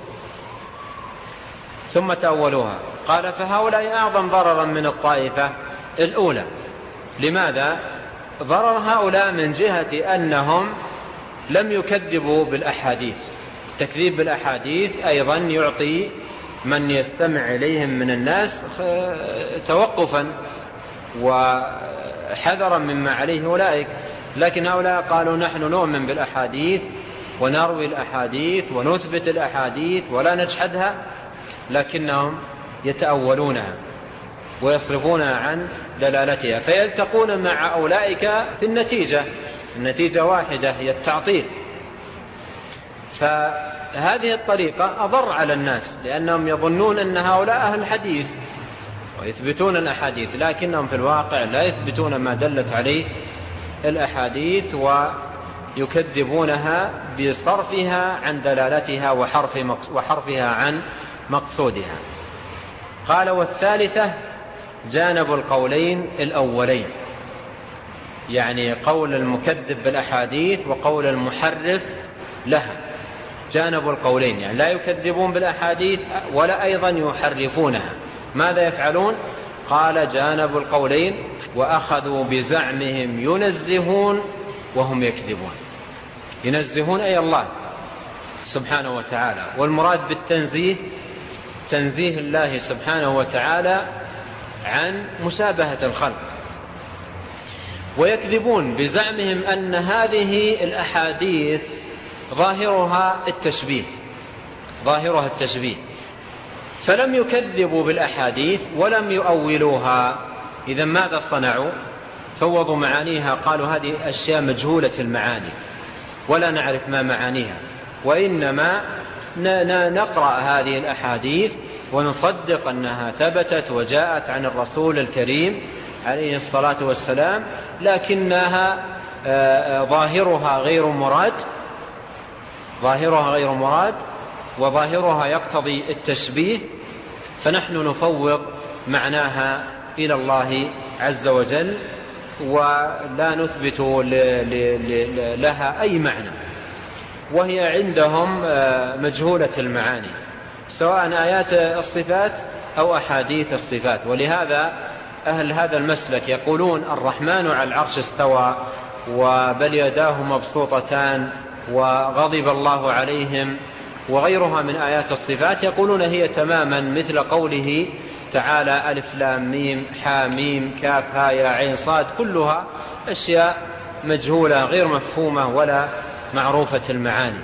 ثم تأولوها. قال: فهؤلاء أعظم ضررا من الطائفة الأولى. لماذا؟ ضرر هؤلاء من جهة أنهم لم يكذبوا بالأحاديث. التكذيب بالأحاديث أيضا يعطي من يستمع إليهم من الناس توقفا وحذرا مما عليه أولئك. لكن هؤلاء قالوا: نحن نؤمن بالأحاديث ونروي الأحاديث ونثبت الأحاديث ولا نجحدها، لكنهم يتأولونها ويصرفونها عن دلالتها، فيلتقون مع أولئك في النتيجة النتيجة واحدة هي التعطيل. فهذه الطريقة أضر على الناس، لأنهم يظنون أن هؤلاء أهل الحديث ويثبتون الأحاديث، لكنهم في الواقع لا يثبتون ما دلت عليه الأحاديث ويكذبونها بصرفها عن دلالتها وحرف وحرفها عن مقصودها. قال والثالثة جانب القولين الأولين، يعني قول المكذب بالأحاديث وقول المحرف لها، جانب القولين، يعني لا يكذبون بالأحاديث ولا أيضا يحرفونها. ماذا يفعلون؟ قال جانب القولين، وأخذوا بزعمهم ينزهون وهم يكذبون. ينزهون أي الله سبحانه وتعالى، والمراد بالتنزيه تنزيه الله سبحانه وتعالى عن مشابهة الخلق، ويكذبون بزعمهم أن هذه الأحاديث ظاهرها التشبيه ظاهرها التشبيه فلم يكذبوا بالأحاديث ولم يؤولوها. إذا ماذا صنعوا؟ فوضوا معانيها، قالوا هذه أشياء مجهولة المعاني ولا نعرف ما معانيها، وإنما نقرأ هذه الأحاديث ونصدق أنها ثبتت وجاءت عن الرسول الكريم عليه الصلاة والسلام، لكنها ظاهرها غير مراد ظاهرها غير مراد وظاهرها يقتضي التشبيه، فنحن نفوض معناها إلى الله عز وجل ولا نثبت لها أي معنى، وهي عندهم مجهولة المعاني سواء آيات الصفات أو أحاديث الصفات. ولهذا أهل هذا المسلك يقولون الرحمن على العرش استوى وبل يداه مبسوطتان وغضب الله عليهم وغيرها من آيات الصفات، يقولون هي تماما مثل قوله تعالى ألف لام ميم حاميم كاف ها يا عين صاد، كلها أشياء مجهولة غير مفهومة ولا معروفة المعاني.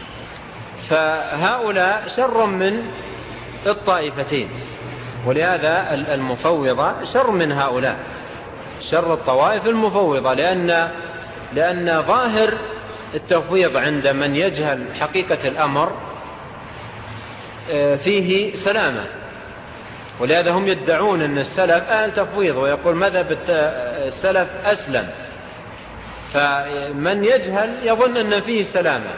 فهؤلاء شر من الطائفتين، ولهذا المفوضة شر من هؤلاء، شر الطوائف المفوضة، لأن لأن ظاهر التفويض عند من يجهل حقيقة الأمر فيه سلامة، ولهذا هم يدعون أن السلف أهل تفويض، ويقول مذهب السلف أسلم، فمن يجهل يظن أن فيه سلامة،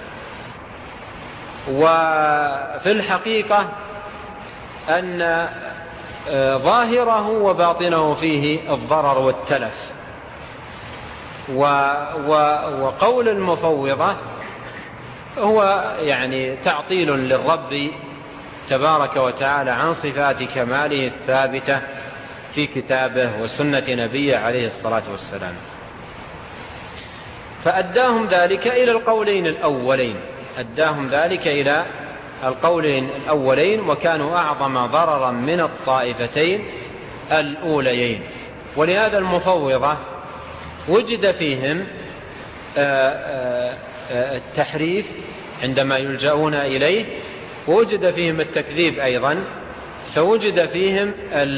وفي الحقيقة أن ظاهره وباطنه فيه الضرر والتلف. وقول المفوضة هو يعني تعطيل للرب تبارك وتعالى عن صفات كماله الثابتة في كتابه وسنة نبيه عليه الصلاة والسلام، فأداهم ذلك إلى القولين الأولين أداهم ذلك إلى القولين الأولين وكانوا أعظم ضررا من الطائفتين الأوليين. ولهذا المفوضة وجد فيهم التحريف عندما يلجؤون إليه، ووجد فيهم التكذيب أيضا، فوجد فيهم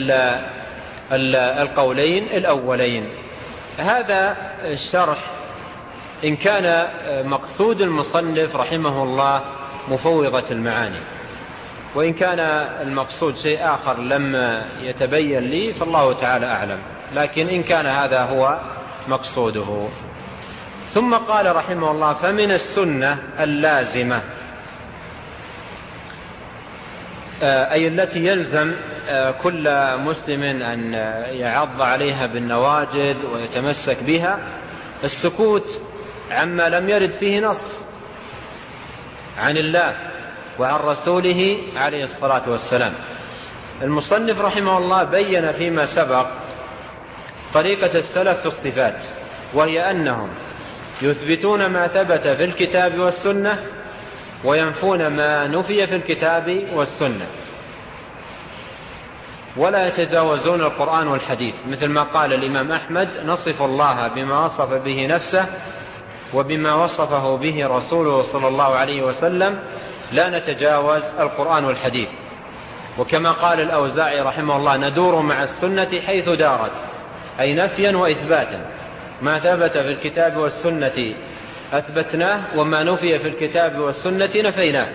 القولين الأولين. هذا الشرح إن كان مقصود المصنف رحمه الله مفوضة المعاني، وإن كان المقصود شيء آخر لم يتبين لي فالله تعالى أعلم، لكن إن كان هذا هو مقصوده. ثم قال رحمه الله فمن السنة اللازمة، أي التي يلزم كل مسلم أن يعض عليها بالنواجذ ويتمسك بها، السكوت عما لم يرد فيه نص عن الله وعن رسوله عليه الصلاة والسلام. المصنف رحمه الله بين فيما سبق طريقة السلف في الصفات، وهي أنهم يثبتون ما ثبت في الكتاب والسنة وينفون ما نفي في الكتاب والسنة، ولا يتجاوزون القرآن والحديث، مثل ما قال الإمام أحمد نصف الله بما وصف به نفسه وبما وصفه به رسوله صلى الله عليه وسلم، لا نتجاوز القرآن والحديث. وكما قال الأوزاعي رحمه الله ندور مع السنة حيث دارت، أي نفيا وإثباتا، ما ثبت في الكتاب والسنة أثبتناه وما نفي في الكتاب والسنة نفيناه.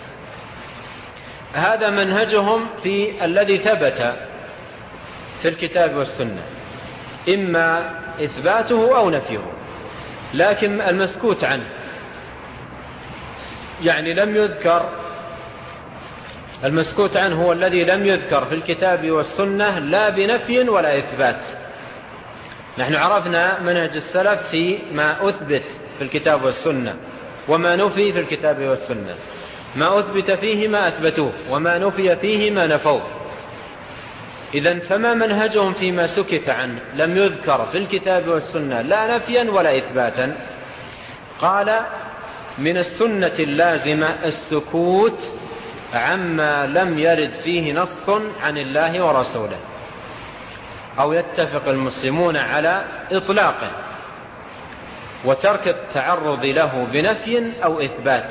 هذا منهجهم في الذي ثبت في الكتاب والسنة، إما إثباته أو نفيه، لكن المسكوت عنه، يعني لم يذكر المسكوت عنه هو الذي لم يذكر في الكتاب والسنة لا بنفي ولا إثبات. نحن عرفنا منهج السلف في ما أثبت في الكتاب والسنة وما نفي في الكتاب والسنة. ما أثبت فيه ما أثبتوه وما نفي فيه ما نفوه. إذن فما منهجهم فيما سكت عنه لم يذكر في الكتاب والسنة لا نفيا ولا إثباتا؟ قال من السنة اللازمة السكوت عما لم يرد فيه نص عن الله ورسوله أو يتفق المسلمون على إطلاقه، وترك التعرض له بنفي أو إثبات.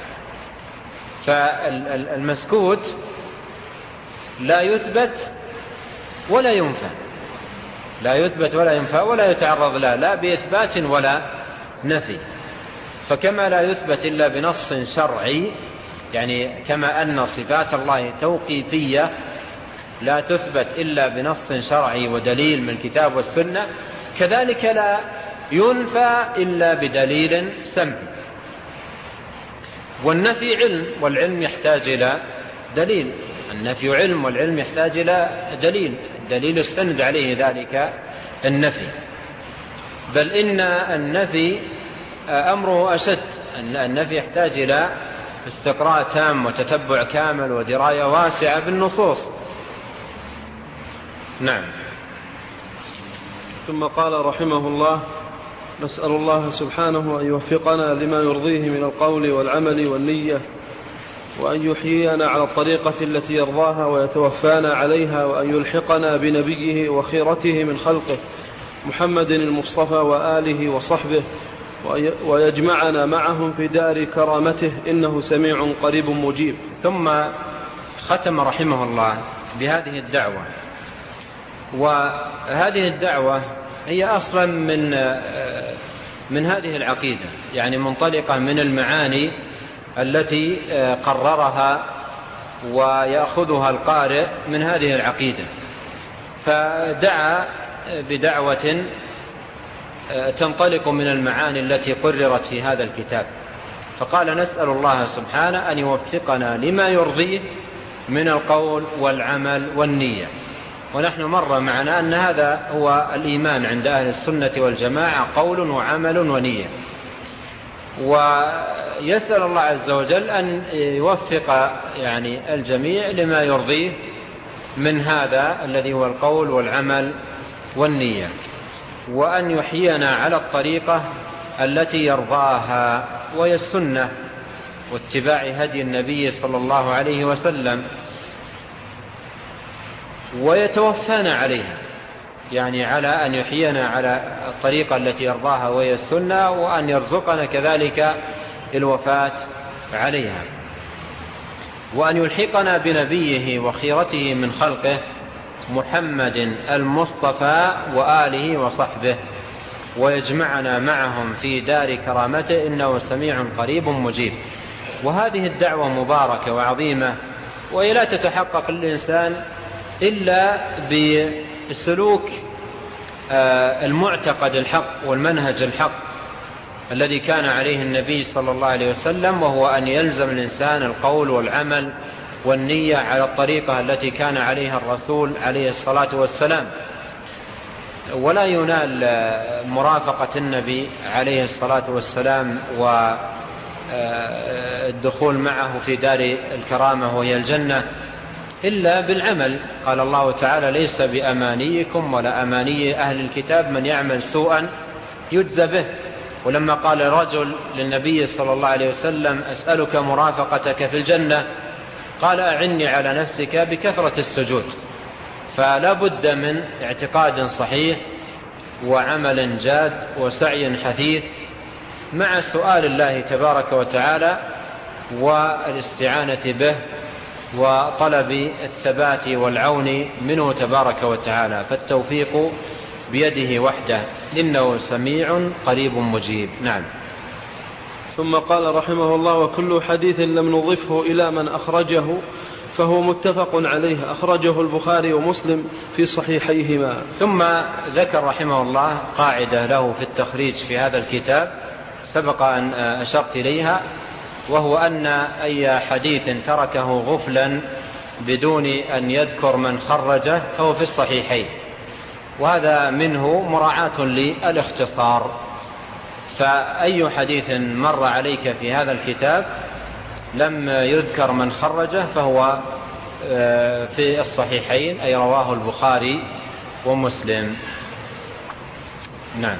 فالمسكوت لا يثبت ولا ينفى، لا يثبت ولا ينفى ولا يتعرض له لا بإثبات ولا نفي. فكما لا يثبت إلا بنص شرعي، يعني كما أن صفات الله توقيفية لا تثبت إلا بنص شرعي ودليل من الكتاب والسنة، كذلك لا ينفى إلا بدليل سمعي. والنفي علم، والعلم يحتاج إلى دليل. النفي علم والعلم يحتاج إلى دليل، دليل استند عليه ذلك النفي. بل إن النفي أمره أشد، النفي يحتاج إلى استقراء تام وتتبع كامل ودراية واسعة بالنصوص. نعم. ثم قال رحمه الله: نسأل الله سبحانه أن يوفقنا لما يرضيه من القول والعمل والنية، وأن يحيينا على الطريقة التي يرضاها ويتوفانا عليها، وأن يلحقنا بنبيه وخيرته من خلقه محمد المصطفى وآله وصحبه، ويجمعنا معهم في دار كرامته إنه سميع قريب مجيب. ثم ختم رحمه الله بهذه الدعوة، وهذه الدعوة هي أصلا من من هذه العقيدة، يعني منطلقة من المعاني التي قررها ويأخذها القارئ من هذه العقيدة. فدعا بدعوة تنطلق من المعاني التي قررت في هذا الكتاب، فقال: نسأل الله سبحانه أن يوفقنا لما يرضيه من القول والعمل والنية. ونحن مر معنا أن هذا هو الإيمان عند أهل السنة والجماعة، قول وعمل ونية. ويسأل الله عز وجل أن يوفق يعني الجميع لما يرضيه من هذا الذي هو القول والعمل والنية، وأن يحيينا على الطريقة التي يرضاها وهي السنة واتباع هدي النبي صلى الله عليه وسلم، ويتوفانا عليها، يعني على أن يحيينا على الطريقة التي يرضاها وهي السنة، وأن يرزقنا كذلك الوفاة عليها، وأن يلحقنا بنبيه وخيرته من خلقه محمد المصطفى وآله وصحبه، ويجمعنا معهم في دار كرامته إنه سميع قريب مجيب. وهذه الدعوة مباركة وعظيمة، وهي لا تتحقق الإنسان إلا بسلوك المعتقد الحق والمنهج الحق الذي كان عليه النبي صلى الله عليه وسلم، وهو أن يلزم الإنسان القول والعمل والنية على الطريقة التي كان عليها الرسول عليه الصلاة والسلام، ولا ينال مرافقة النبي عليه الصلاة والسلام والدخول معه في دار الكرامة وهي الجنة إلا بالعمل. قال الله تعالى: ليس بأمانيكم ولا أماني أهل الكتاب من يعمل سوءا يجزى به. ولما قال رجل للنبي صلى الله عليه وسلم: أسألك مرافقتك في الجنة، قال: أعني على نفسك بكثرة السجود. فلا بد من اعتقاد صحيح وعمل جاد وسعي حثيث مع سؤال الله تبارك وتعالى والاستعانة به وطلب الثبات والعون منه تبارك وتعالى، فالتوفيق بيده وحده إنه سميع قريب مجيب. نعم. ثم قال رحمه الله: وكل حديث لم نضفه إلى من أخرجه فهو متفق عليه، أخرجه البخاري ومسلم في صحيحيهما. ثم ذكر رحمه الله قاعدة له في التخريج في هذا الكتاب سبق أن أشرت إليها، وهو أن أي حديث تركه غفلا بدون أن يذكر من خرجه فهو في الصحيحين، وهذا منه مراعاة للاختصار. فأي حديث مر عليك في هذا الكتاب لم يذكر من خرجه فهو في الصحيحين، أي رواه البخاري ومسلم. نعم.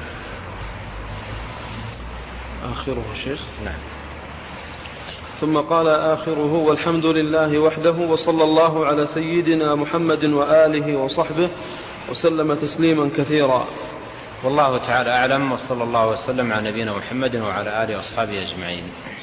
آخره شيخ. نعم. ثم قال آخره: والحمد لله وحده، وصلى الله على سيدنا محمد وآله وصحبه وسلم تسليما كثيرا. والله تعالى أعلم، وصلى الله وسلم على نبينا محمد وعلى آله وأصحابه أجمعين.